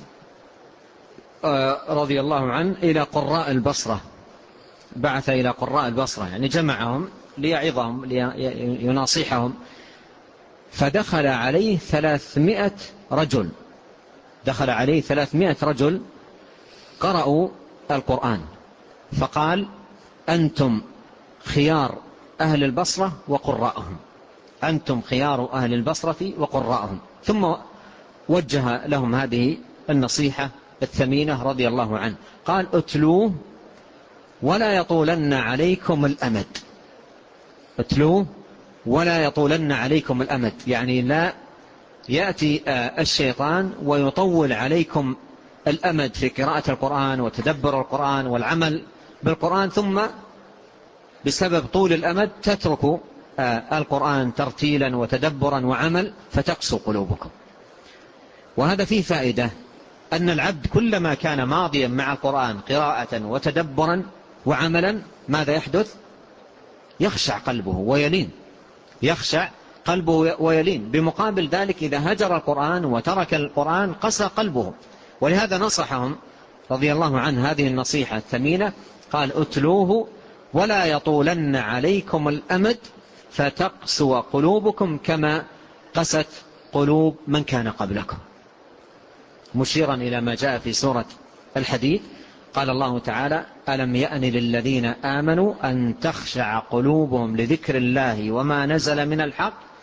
رضي الله عنه إلى قراء البصرة، بعث إلى قراء البصرة يعني جمعهم ليعظهم ليناصحهم، فدخل عليه ثلاثمائة رجل، دخل عليه ثلاثمائة رجل قرأوا القرآن، فقال أنتم خيار أهل البصرة وقراءهم، أنتم خيار أهل البصرة وقراءهم. ثم وجه لهم هذه النصيحة الثمينة رضي الله عنه، قال اتلوه ولا يطولن عليكم الأمد، اتلوه ولا يطولن عليكم الأمد، يعني لا يأتي الشيطان ويطول عليكم الأمد في قراءة القرآن وتدبر القرآن والعمل بالقرآن، ثم بسبب طول الأمد تتركوا القرآن ترتيلا وتدبرا وعمل فتقسو قلوبكم. وهذا فيه فائدة أن العبد كلما كان ماضيا مع القرآن قراءة وتدبرا وعملا ماذا يحدث؟ يخشع قلبه ويلين، يخشع قلبه ويلين. بمقابل ذلك إذا هجر القرآن وترك القرآن قسى قلبه. ولهذا نصحهم رضي الله عنه هذه النصيحة الثمينة، قال اتلوه ولا يطولن عليكم الأمد فتقسو قلوبكم كما قست قلوب من كان قبلكم، مشيرا إلى ما جاء في سورة الحديد. قال الله تعالى ألم يأن للذين آمنوا أن تخشع قلوبهم لذكر الله وما نزل من الحق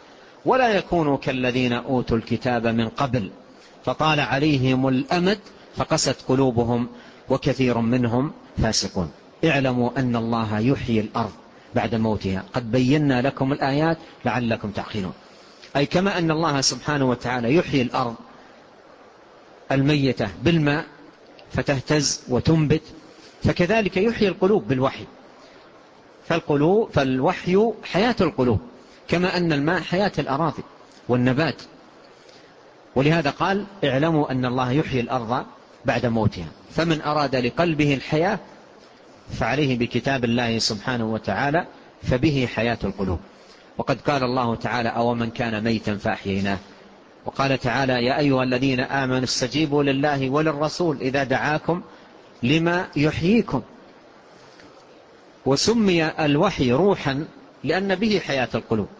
ولا يكونوا كالذين أوتوا الكتاب من قبل فطال عليهم الأمد فقست قلوبهم وكثير منهم فاسقون. اعلموا أن الله يحيي الأرض بعد موتها قد بينا لكم الآيات لعلكم تعقلون. أي كما أن الله سبحانه وتعالى يحيي الأرض الميتة بالماء فتهتز وتنبت، فكذلك يحيي القلوب بالوحي. فالقلوب فالوحي حياة القلوب كما أن الماء حياة الأراضي والنبات. ولهذا قال اعلموا أن الله يحيي الأرض بعد موتها. فمن أراد لقلبه الحياة فعليه بكتاب الله سبحانه وتعالى فبه حياة القلوب. وقد قال الله تعالى أو من كان ميتا فأحييناه. وقال تعالى يا أيها الذين آمنوا استجيبوا لله وللرسول إذا دعاكم لما يحييكم. وسمي الوحي روحا لأن به حياة القلوب.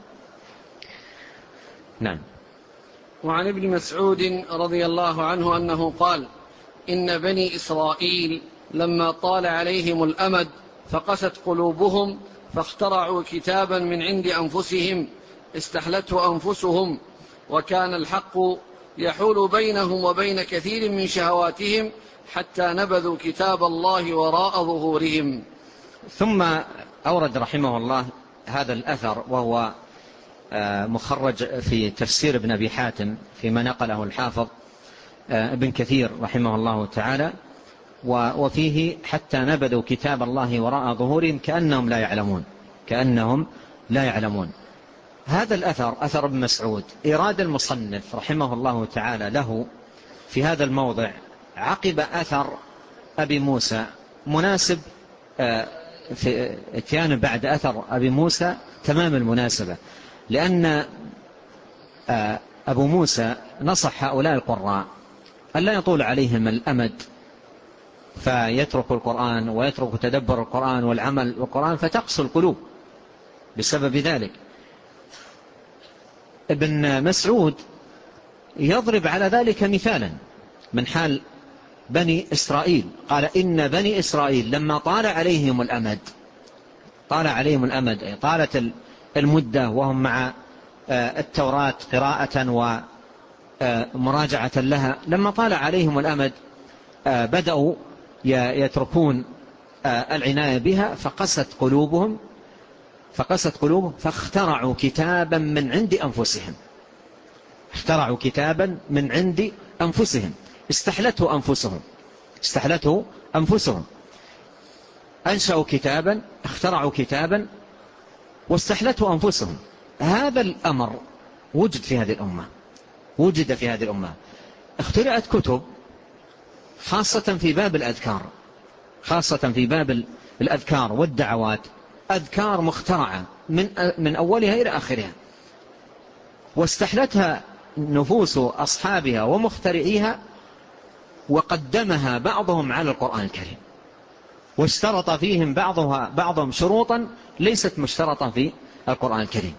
نعم. وعن ابن مسعود رضي الله عنه أنه قال إن بني إسرائيل لما طال عليهم الأمد فقست قلوبهم فاخترعوا كتابا من عند أنفسهم استحلته أنفسهم وكان الحق يحول بينهم وبين كثير من شهواتهم حتى نبذوا كتاب الله وراء ظهورهم. ثم أورد رحمه الله هذا الأثر وهو مخرج في تفسير ابن أبي حاتم فيما نقله الحافظ ابن كثير رحمه الله تعالى، وفيه حتى نبذوا كتاب الله وراء ظهورهم كأنهم لا يعلمون كأنهم لا يعلمون. هذا الأثر أثر ابن مسعود إراد المصنف رحمه الله تعالى له في هذا الموضع عقب أثر أبي موسى مناسب في اتيان بعد أثر أبي موسى تمام المناسبة، لأن أبو موسى نصح هؤلاء القراء ألا يطول عليهم الأمد فيترك القرآن ويترك تدبر القرآن والعمل بالقرآن فتقسو القلوب بسبب ذلك. ابن مسعود يضرب على ذلك مثالا من حال بني إسرائيل. قال إن بني إسرائيل لما طال عليهم الأمد طال عليهم الأمد أي طالت المدة وهم مع التوراة قراءة ومراجعة لها، لما طال عليهم الأمد بدأوا يتركون العناية بها فقست قلوبهم فقست قلوبهم فاخترعوا كتابا من عند أنفسهم اخترعوا كتابا من عند أنفسهم استحلته أنفسهم استحلته أنفسهم أنشأوا كتابا اخترعوا كتابا واستحلته أنفسهم. هذا الأمر وجد في هذه الأمة وجد في هذه الأمة اخترعت كتب خاصة في باب الأذكار خاصة في باب الأذكار والدعوات، أذكار مخترعة من من أولها إلى آخرها، واستحلتها نفوس أصحابها ومخترعيها وقدمها بعضهم على القرآن الكريم، واشترط فيهم بعضها بعضهم شروطا ليست مشترطة في القرآن الكريم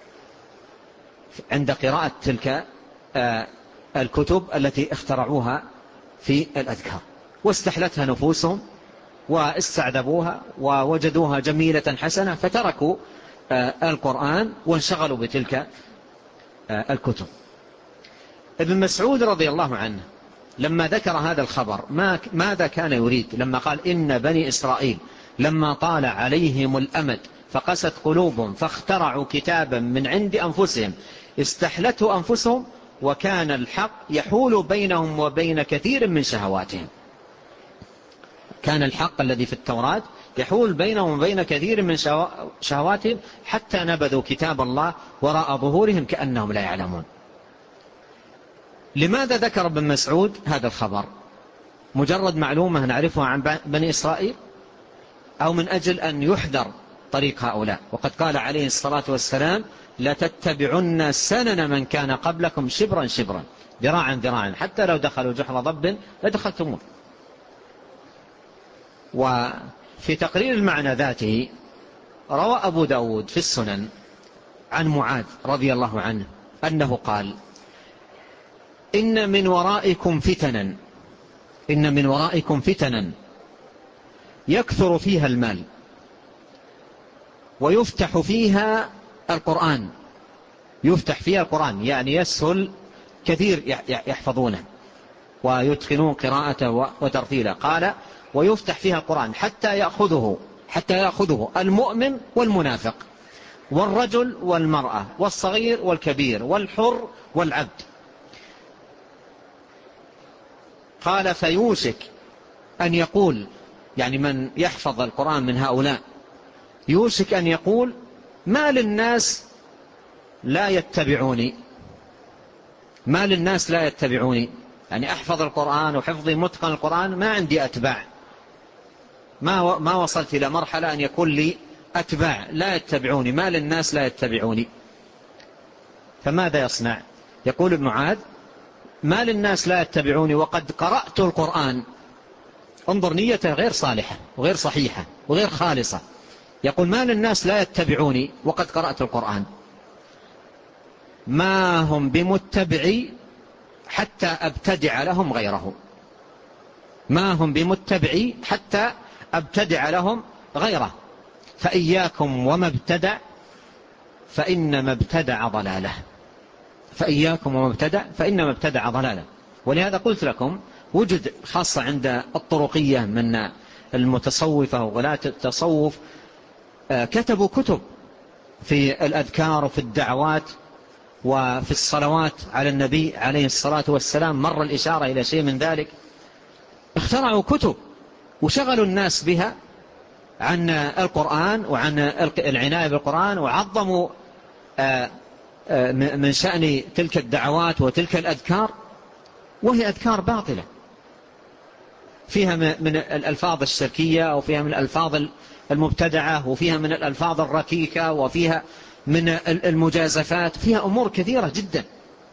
عند قراءة تلك الكتب التي اخترعوها في الأذكار، واستحلتها نفوسهم واستعذبوها ووجدوها جميلة حسنة فتركوا القرآن وانشغلوا بتلك الكتب. ابن مسعود رضي الله عنه لما ذكر هذا الخبر ماذا كان يريد لما قال إن بني إسرائيل لما طال عليهم الأمد فقست قلوبهم فاخترعوا كتابا من عند أنفسهم استحلته أنفسهم وكان الحق يحول بينهم وبين كثير من شهواتهم. كان الحق الذي في التوراة يحول بينهم وبين كثير من شهواتهم حتى نبذوا كتاب الله وراء ظهورهم كأنهم لا يعلمون. لماذا ذكر ابن مسعود هذا الخبر؟ مجرد معلومة نعرفها عن بني إسرائيل أو من أجل أن يحذر طريق هؤلاء؟ وقد قال عليه الصلاة والسلام لتتبعن سنن من كان قبلكم شبرا شبرا ذراعا ذراعا حتى لو دخلوا جحر ضب لدخلتموه. وفي تقرير المعنى ذاته روى أبو داود في السنن عن معاذ رضي الله عنه أنه قال إن من ورائكم فتنا إن من ورائكم فتنا يكثر فيها المال ويفتح فيها القرآن يفتح فيها القرآن، يعني يسهل كثير يحفظونه ويتقنون قراءته وترتيله. قال ويفتح فيها القرآن حتى يأخذه حتى يأخذه المؤمن والمنافق والرجل والمرأة والصغير والكبير والحر والعبد. قال فيوشك أن يقول، يعني من يحفظ القرآن من هؤلاء، يوشك أن يقول ما للناس لا يتبعوني، ما للناس لا يتبعوني، يعني أحفظ القرآن وحفظي متقن القرآن، ما عندي أتباع، ما ما وصلت إلى مرحلة أن يكون لي أتباع لا يتبعوني، ما للناس لا يتبعوني. فماذا يصنع؟ يقول ابن معاذ ما للناس لا يتبعوني وقد قرأت القرآن. انظر نيته غير صالحة وغير صحيحة وغير خالصة. يقول ما للناس لا يتبعوني وقد قرأت القرآن، ما هم بمتبعي حتى أبتدع لهم غيره، ما هم بمتبعي حتى أبتدع لهم غيره. فإياكم وما ابتدع فإنما ابتدع ضلاله، فإياكم وما ابتدع فإنما ابتدع ضلاله. ولهذا قلت لكم وجد خاصة عند الطرقية من المتصوفة وغلاة التصوف كتبوا كتب في الأذكار وفي الدعوات وفي الصلوات على النبي عليه الصلاة والسلام، مر الإشارة إلى شيء من ذلك. اخترعوا كتب وشغلوا الناس بها عن القرآن وعن العناية بالقرآن، وعظموا من شأن تلك الدعوات وتلك الأذكار، وهي أذكار باطلة فيها من الألفاظ الشركية وفيها من الألفاظ المبتدعة وفيها من الألفاظ الركيكة وفيها من المجازفات، فيها أمور كثيرة جدا.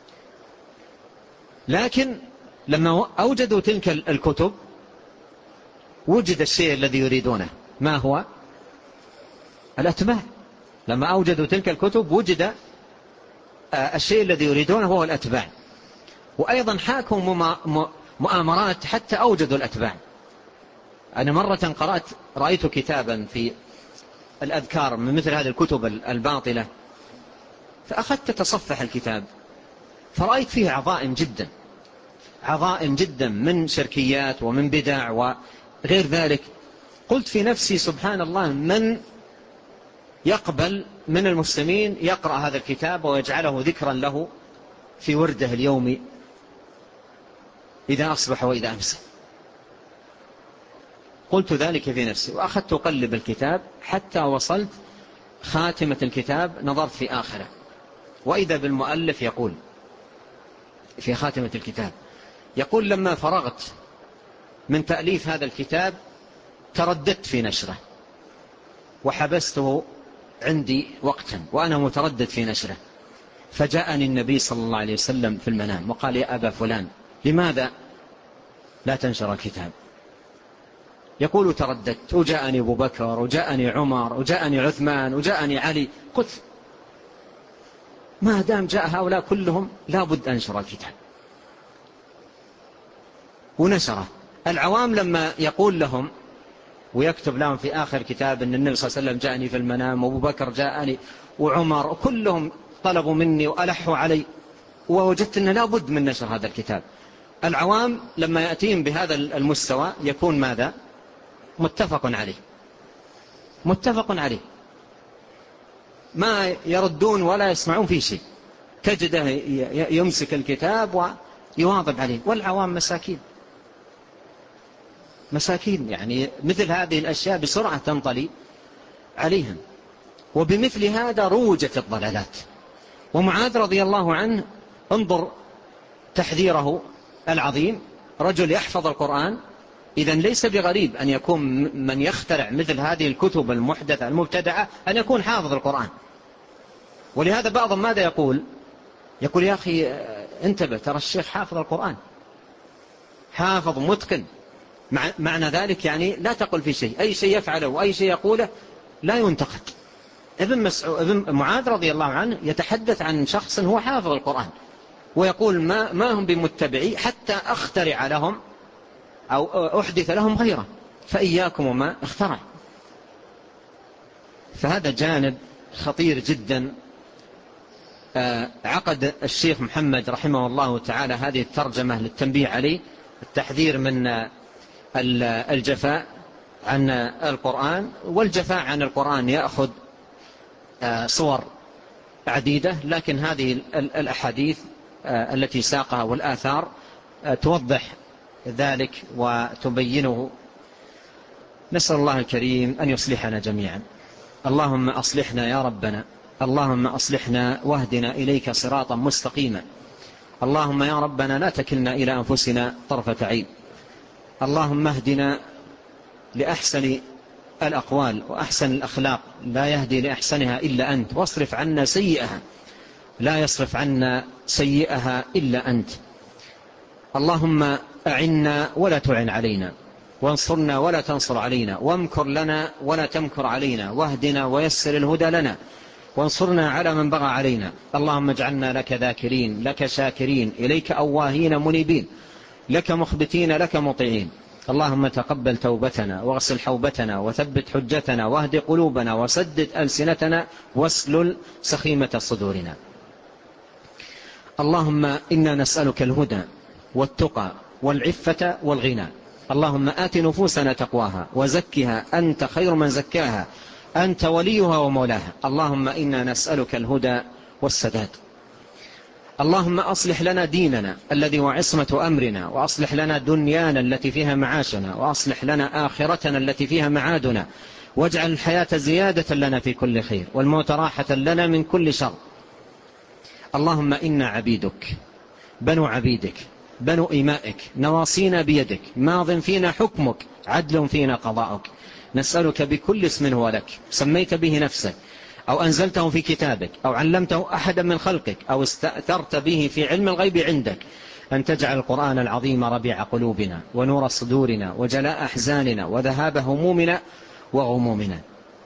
لكن لما أوجدوا تلك الكتب وجد الشيء الذي يريدونه، ما هو؟ الأتباع. لما أوجدوا تلك الكتب وجد الشيء الذي يريدونه هو الأتباع. وأيضا حاكوا مؤامرات حتى أوجدوا الأتباع. أنا مرة قرأت رأيت كتابا في الأذكار من مثل هذه الكتب الباطلة، فأخذت تصفح الكتاب فرأيت فيه عظائم جدا عظائم جدا من شركيات ومن بدع وغير ذلك. قلت في نفسي سبحان الله، من يقبل من المسلمين يقرأ هذا الكتاب ويجعله ذكرا له في ورده اليومي إذا أصبح وإذا أمسى؟ قلت ذلك في نفسي، وأخذت أقلب الكتاب حتى وصلت خاتمة الكتاب، نظرت في آخره وإذا بالمؤلف يقول في خاتمة الكتاب، يقول لما فرغت من تأليف هذا الكتاب ترددت في نشره وحبسته عندي وقتا وأنا متردد في نشره، فجاءني النبي صلى الله عليه وسلم في المنام وقال يا أبا فلان لماذا لا تنشر الكتاب؟ يقول ترددت، وجاءني أبو بكر وجاءني عمر وجاءني عثمان وجاءني علي، قلت ما دام جاء هؤلاء كلهم لابد أنشر الكتاب، ونشره. العوام لما يقول لهم ويكتب لهم في آخر كتاب أن النبي صلى الله عليه وسلم جاءني في المنام وأبو بكر جاءني وعمر، كلهم طلبوا مني وألحوا علي، ووجدت أن لابد من نشر هذا الكتاب. العوام لما يأتيهم بهذا المستوى يكون ماذا؟ متفق عليه متفق عليه ما يردون ولا يسمعون فيه شيء، تجده يمسك الكتاب ويواظب عليه. والعوام مساكين مساكين يعني مثل هذه الأشياء بسرعة تنطلي عليهم، وبمثل هذا روجت الضلالات. ومعاذ رضي الله عنه انظر تحذيره العظيم، رجل يحفظ القرآن. إذن ليس بغريب أن يكون من يخترع مثل هذه الكتب المحدثة المبتدعة أن يكون حافظ القرآن. ولهذا بعضهم ماذا يقول؟ يقول يا أخي انتبه، ترى الشيخ حافظ القرآن، حافظ متقن. معنى ذلك يعني لا تقل في شيء، أي شيء يفعله وأي شيء يقوله لا ينتقد. ابن مسعود ابن معاذ رضي الله عنه يتحدث عن شخص هو حافظ القرآن ويقول ما, ما هم بمتبعي حتى أخترع لهم أو أحدث لهم غيره، فإياكم وما اخترع. فهذا جانب خطير جدا عقد الشيخ محمد رحمه الله تعالى هذه الترجمة للتنبيه عليه، التحذير من الجفاء عن القرآن. والجفاء عن القرآن يأخذ صور عديدة، لكن هذه الأحاديث التي ساقها والآثار توضح ذلك وتبينه. نسأل الله الكريم أن يصلحنا جميعا. اللهم أصلحنا يا ربنا، اللهم أصلحنا واهدنا إليك صراطا مستقيما. اللهم يا ربنا لا تكلنا إلى أنفسنا طرفة عين. اللهم اهدنا لأحسن الأقوال وأحسن الأخلاق، لا يهدي لأحسنها إلا أنت، واصرف عنا سيئها، لا يصرف عنا سيئها إلا أنت. اللهم أعنا ولا تعن علينا، وانصرنا ولا تنصر علينا، وامكر لنا ولا تمكر علينا، واهدنا ويسر الهدى لنا، وانصرنا على من بغى علينا. اللهم اجعلنا لك ذاكرين، لك شاكرين، إليك أواهين منيبين، لك مخبتين، لك مطيعين. اللهم تقبل توبتنا واغسل حوبتنا وثبت حجتنا واهد قلوبنا وسدد ألسنتنا واسلل سخيمة صدورنا. اللهم إنا نسألك الهدى والتقى والعفة والغنى. اللهم آت نفوسنا تقواها وزكها أنت خير من زكاها، أنت وليها ومولاها. اللهم إنا نسألك الهدى والسداد. اللهم أصلح لنا ديننا الذي هو عصمة أمرنا، وأصلح لنا دنيانا التي فيها معاشنا، وأصلح لنا آخرتنا التي فيها معادنا، واجعل الحياة زيادة لنا في كل خير، والموت راحة لنا من كل شر. اللهم إنا عبيدك بنو عبيدك بنو إمائك، نواصينا بيدك، ماض فينا حكمك، عدل فينا قضاؤك. نسألك بكل اسم هو لك سميت به نفسك، أو أنزلته في كتابك، أو علمته أحدا من خلقك، أو استأثرت به في علم الغيب عندك، أن تجعل القرآن العظيم ربيع قلوبنا ونور صدورنا وجلاء أحزاننا وذهاب همومنا وغمومنا.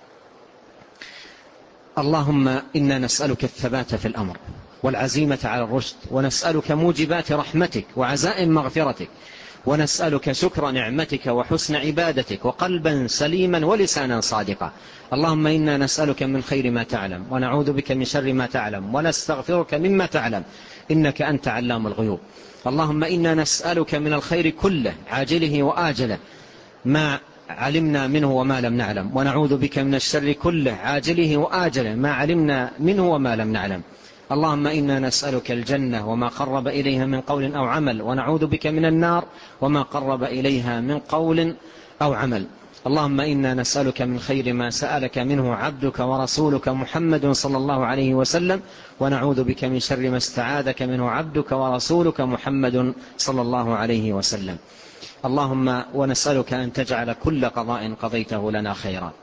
اللهم إنا نسألك الثبات في الأمر والعزيمة على الرشد، ونسألك موجبات رحمتك وعزائم مغفرتك، ونسألك شكر نعمتك وحسن عبادتك وقلبا سليما ولسانا صادقا. اللهم إنا نسألك من خير ما تعلم، ونعوذ بك من شر ما تعلم، ونستغفرك مما تعلم، إنك أنت علام الغيوب. اللهم إنا نسألك من الخير كله عاجله وآجله، ما علمنا منه وما لم نعلم، ونعوذ بك من الشر كله عاجله وآجله، ما علمنا منه وما لم نعلم. اللهم إنا نسألك الجنة وما قرب إليها من قول أو عمل، ونعوذ بك من النار وما قرب إليها من قول أو عمل. اللهم إنا نسألك من خير ما سألك منه عبدك ورسولك محمد صلى الله عليه وسلم، ونعوذ بك من شر ما استعاذك منه عبدك ورسولك محمد صلى الله عليه وسلم. اللهم ونسألك أن تجعل كل قضاء قضيته لنا خيرا.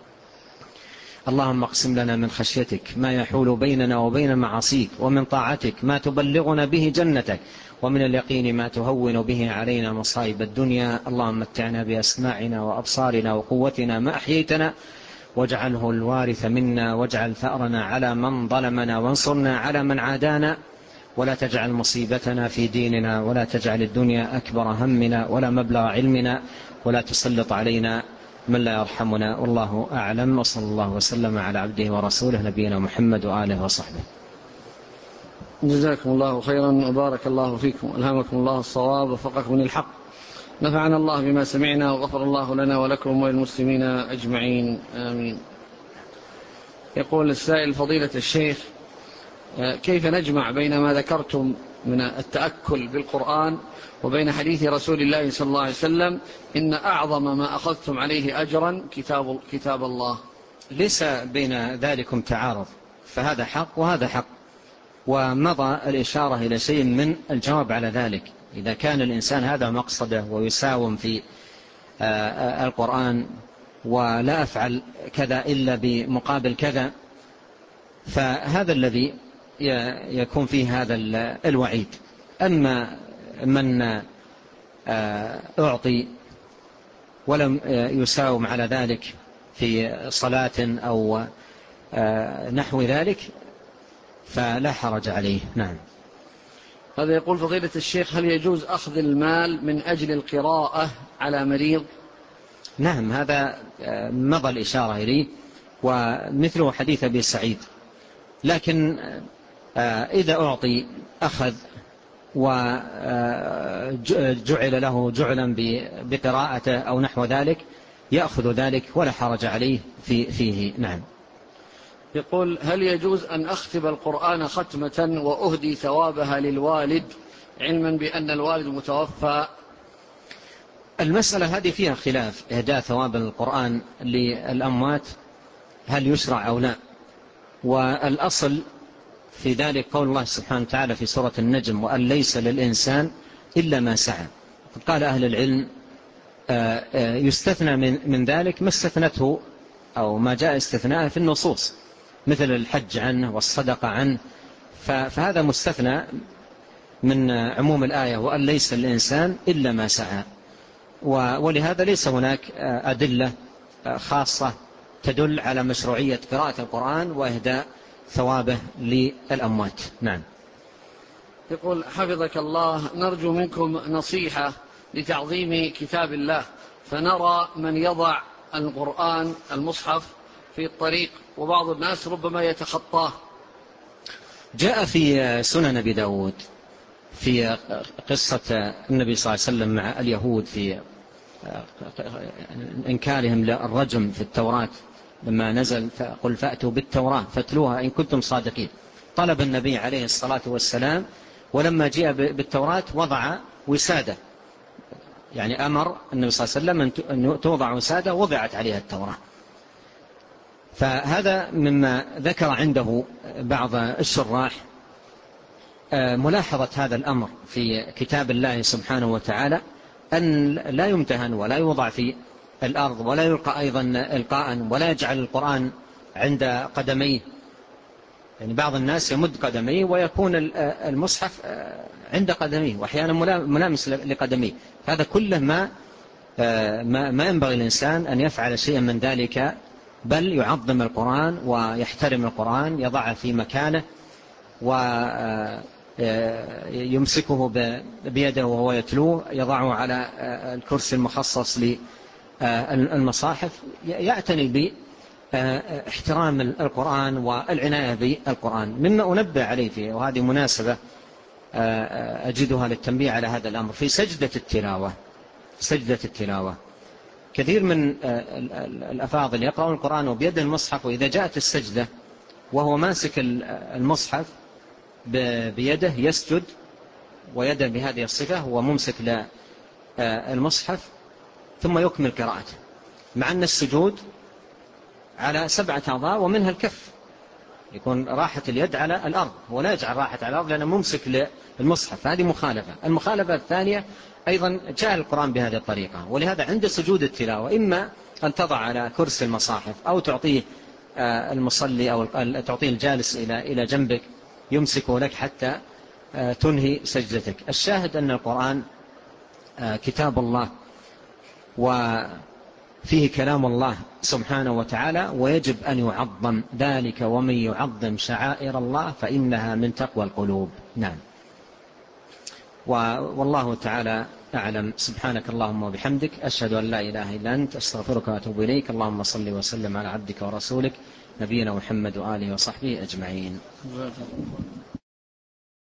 اللهم اقسم لنا من خشيتك ما يحول بيننا وبين معاصيك، ومن طاعتك ما تبلغنا به جنتك، ومن اليقين ما تهون به علينا مصائب الدنيا. اللهم متعنا بأسماعنا وأبصارنا وقوتنا ما أحييتنا، واجعله الوارث منا، واجعل ثأرنا على من ظلمنا، وانصرنا على من عادانا، ولا تجعل مصيبتنا في ديننا، ولا تجعل الدنيا أكبر همنا ولا مبلغ علمنا، ولا تسلط علينا من لا يرحمنا. والله أعلم، وصلى الله وسلم على عبده ورسوله نبينا محمد وآله وصحبه. جزاكم الله خيرا وبارك الله فيكم، ألهمكم الله الصواب ووفقكم للحق، نفعنا الله بما سمعنا، وغفر الله لنا ولكم وللمسلمين أجمعين، آمين. يقول السائل: فضيلة الشيخ، كيف نجمع بين ما ذكرتم من التأكل بالقرآن وبين حديث رسول الله صلى الله عليه وسلم إن أعظم ما أخذتم عليه أجرا كتاب, كتاب الله؟ ليس بين ذلكم تعارض، فهذا حق وهذا حق، ومضى الإشارة إلى شيء من الجواب على ذلك. إذا كان الإنسان هذا مقصده ويساوم في القرآن ولا أفعل كذا إلا بمقابل كذا، فهذا الذي يكون فيه هذا الوعيد. أما من أعطي ولم يساوم على ذلك في صلاة أو نحو ذلك فلا حرج عليه. نعم. هذا يقول: فضيلة الشيخ، هل يجوز أخذ المال من أجل القراءة على مريض؟ نعم، هذا مضى الإشارة إليه، ومثله حديث أبي سعيد، لكن إذا أعطي أخذ وجعل له جعلا بقراءته أو نحو ذلك يأخذ ذلك ولا حرج عليه في فيه. نعم. يقول: هل يجوز أن أختم القرآن ختمة وأهدي ثوابها للوالد علما بأن الوالد متوفى؟ المسألة هذه فيها خلاف، إهداء ثواب القرآن للأموات هل يشرع أو لا. والأصل في ذلك قول الله سبحانه وتعالى في سورة النجم: وأن ليس للإنسان إلا ما سعى. قال أهل العلم يستثنى من ذلك ما استثنته أو ما جاء استثناءه في النصوص مثل الحج عنه والصدقة عنه، فهذا مستثنى من عموم الآية: وأن ليس للإنسان إلا ما سعى. ولهذا ليس هناك أدلة خاصة تدل على مشروعية قراءة القرآن وإهداء ثوابه للأموات. نعم. يقول: حفظك الله، نرجو منكم نصيحة لتعظيم كتاب الله، فنرى من يضع القرآن المصحف في الطريق وبعض الناس ربما يتخطاه. جاء في سنن أبي داود في قصة النبي صلى الله عليه وسلم مع اليهود في إنكارهم للرجم في التوراة لما نزل: فقل فأتوا بالتوراة فاتلوها إن كنتم صادقين. طلب النبي عليه الصلاة والسلام، ولما جاء بالتوراة وضع وسادة، يعني أمر النبي صلى الله عليه وسلم أن توضع وسادة وضعت عليها التوراة. فهذا مما ذكر عنده بعض الشراح ملاحظة هذا الأمر في كتاب الله سبحانه وتعالى، أن لا يمتهن ولا يوضع في الأرض ولا يلقى أيضا إلقاء، ولا يجعل القرآن عند قدميه. يعني بعض الناس يمد قدميه ويكون المصحف عند قدميه وأحيانا ملامس لقدميه. هذا كله ما ما ينبغي الإنسان أن يفعل شيئا من ذلك، بل يعظم القرآن ويحترم القرآن، يضعه في مكانه ويمسكه بيده وهو يتلوه، يضعه على الكرسي المخصص للمصاحف، يعتني باحترام القرآن والعناية بالقرآن. مما أنبه عليه فيه، وهذه مناسبة أجدها للتنبيه على هذا الأمر، في سجدة التلاوة. سجدة التلاوة كثير من الأفاضل يقرأون القرآن وبيد المصحف، وإذا جاءت السجدة وهو ماسك المصحف بيده يسجد ويده بهذه الصفة هو ممسك للمصحف، ثم يكمل قراءته، مع أن السجود على سبعة أعضاء ومنها الكف، يكون راحة اليد على الأرض، ولا يجعل راحة على الأرض لأنه ممسك للمصحف. هذه مخالفة. المخالفة الثانية أيضا جاء القرآن بهذه الطريقة، ولهذا عند سجود التلاوة إما أن تضع على كرسي المصاحف أو تعطيه المصلي أو تعطيه الجالس إلى إلى جنبك يمسكه لك حتى تنهي سجدتك. الشاهد أن القرآن كتاب الله وفيه كلام الله سبحانه وتعالى، ويجب أن يعظم ذلك، ومن يعظم شعائر الله فإنها من تقوى القلوب. نعم. والله تعالى أعلم. سبحانك اللهم وبحمدك، أشهد أن لا إله إلا أنت، أستغفرك وأتوب إليك. اللهم صل وسلم على عبدك ورسولك نبينا محمد وآله وصحبه أجمعين.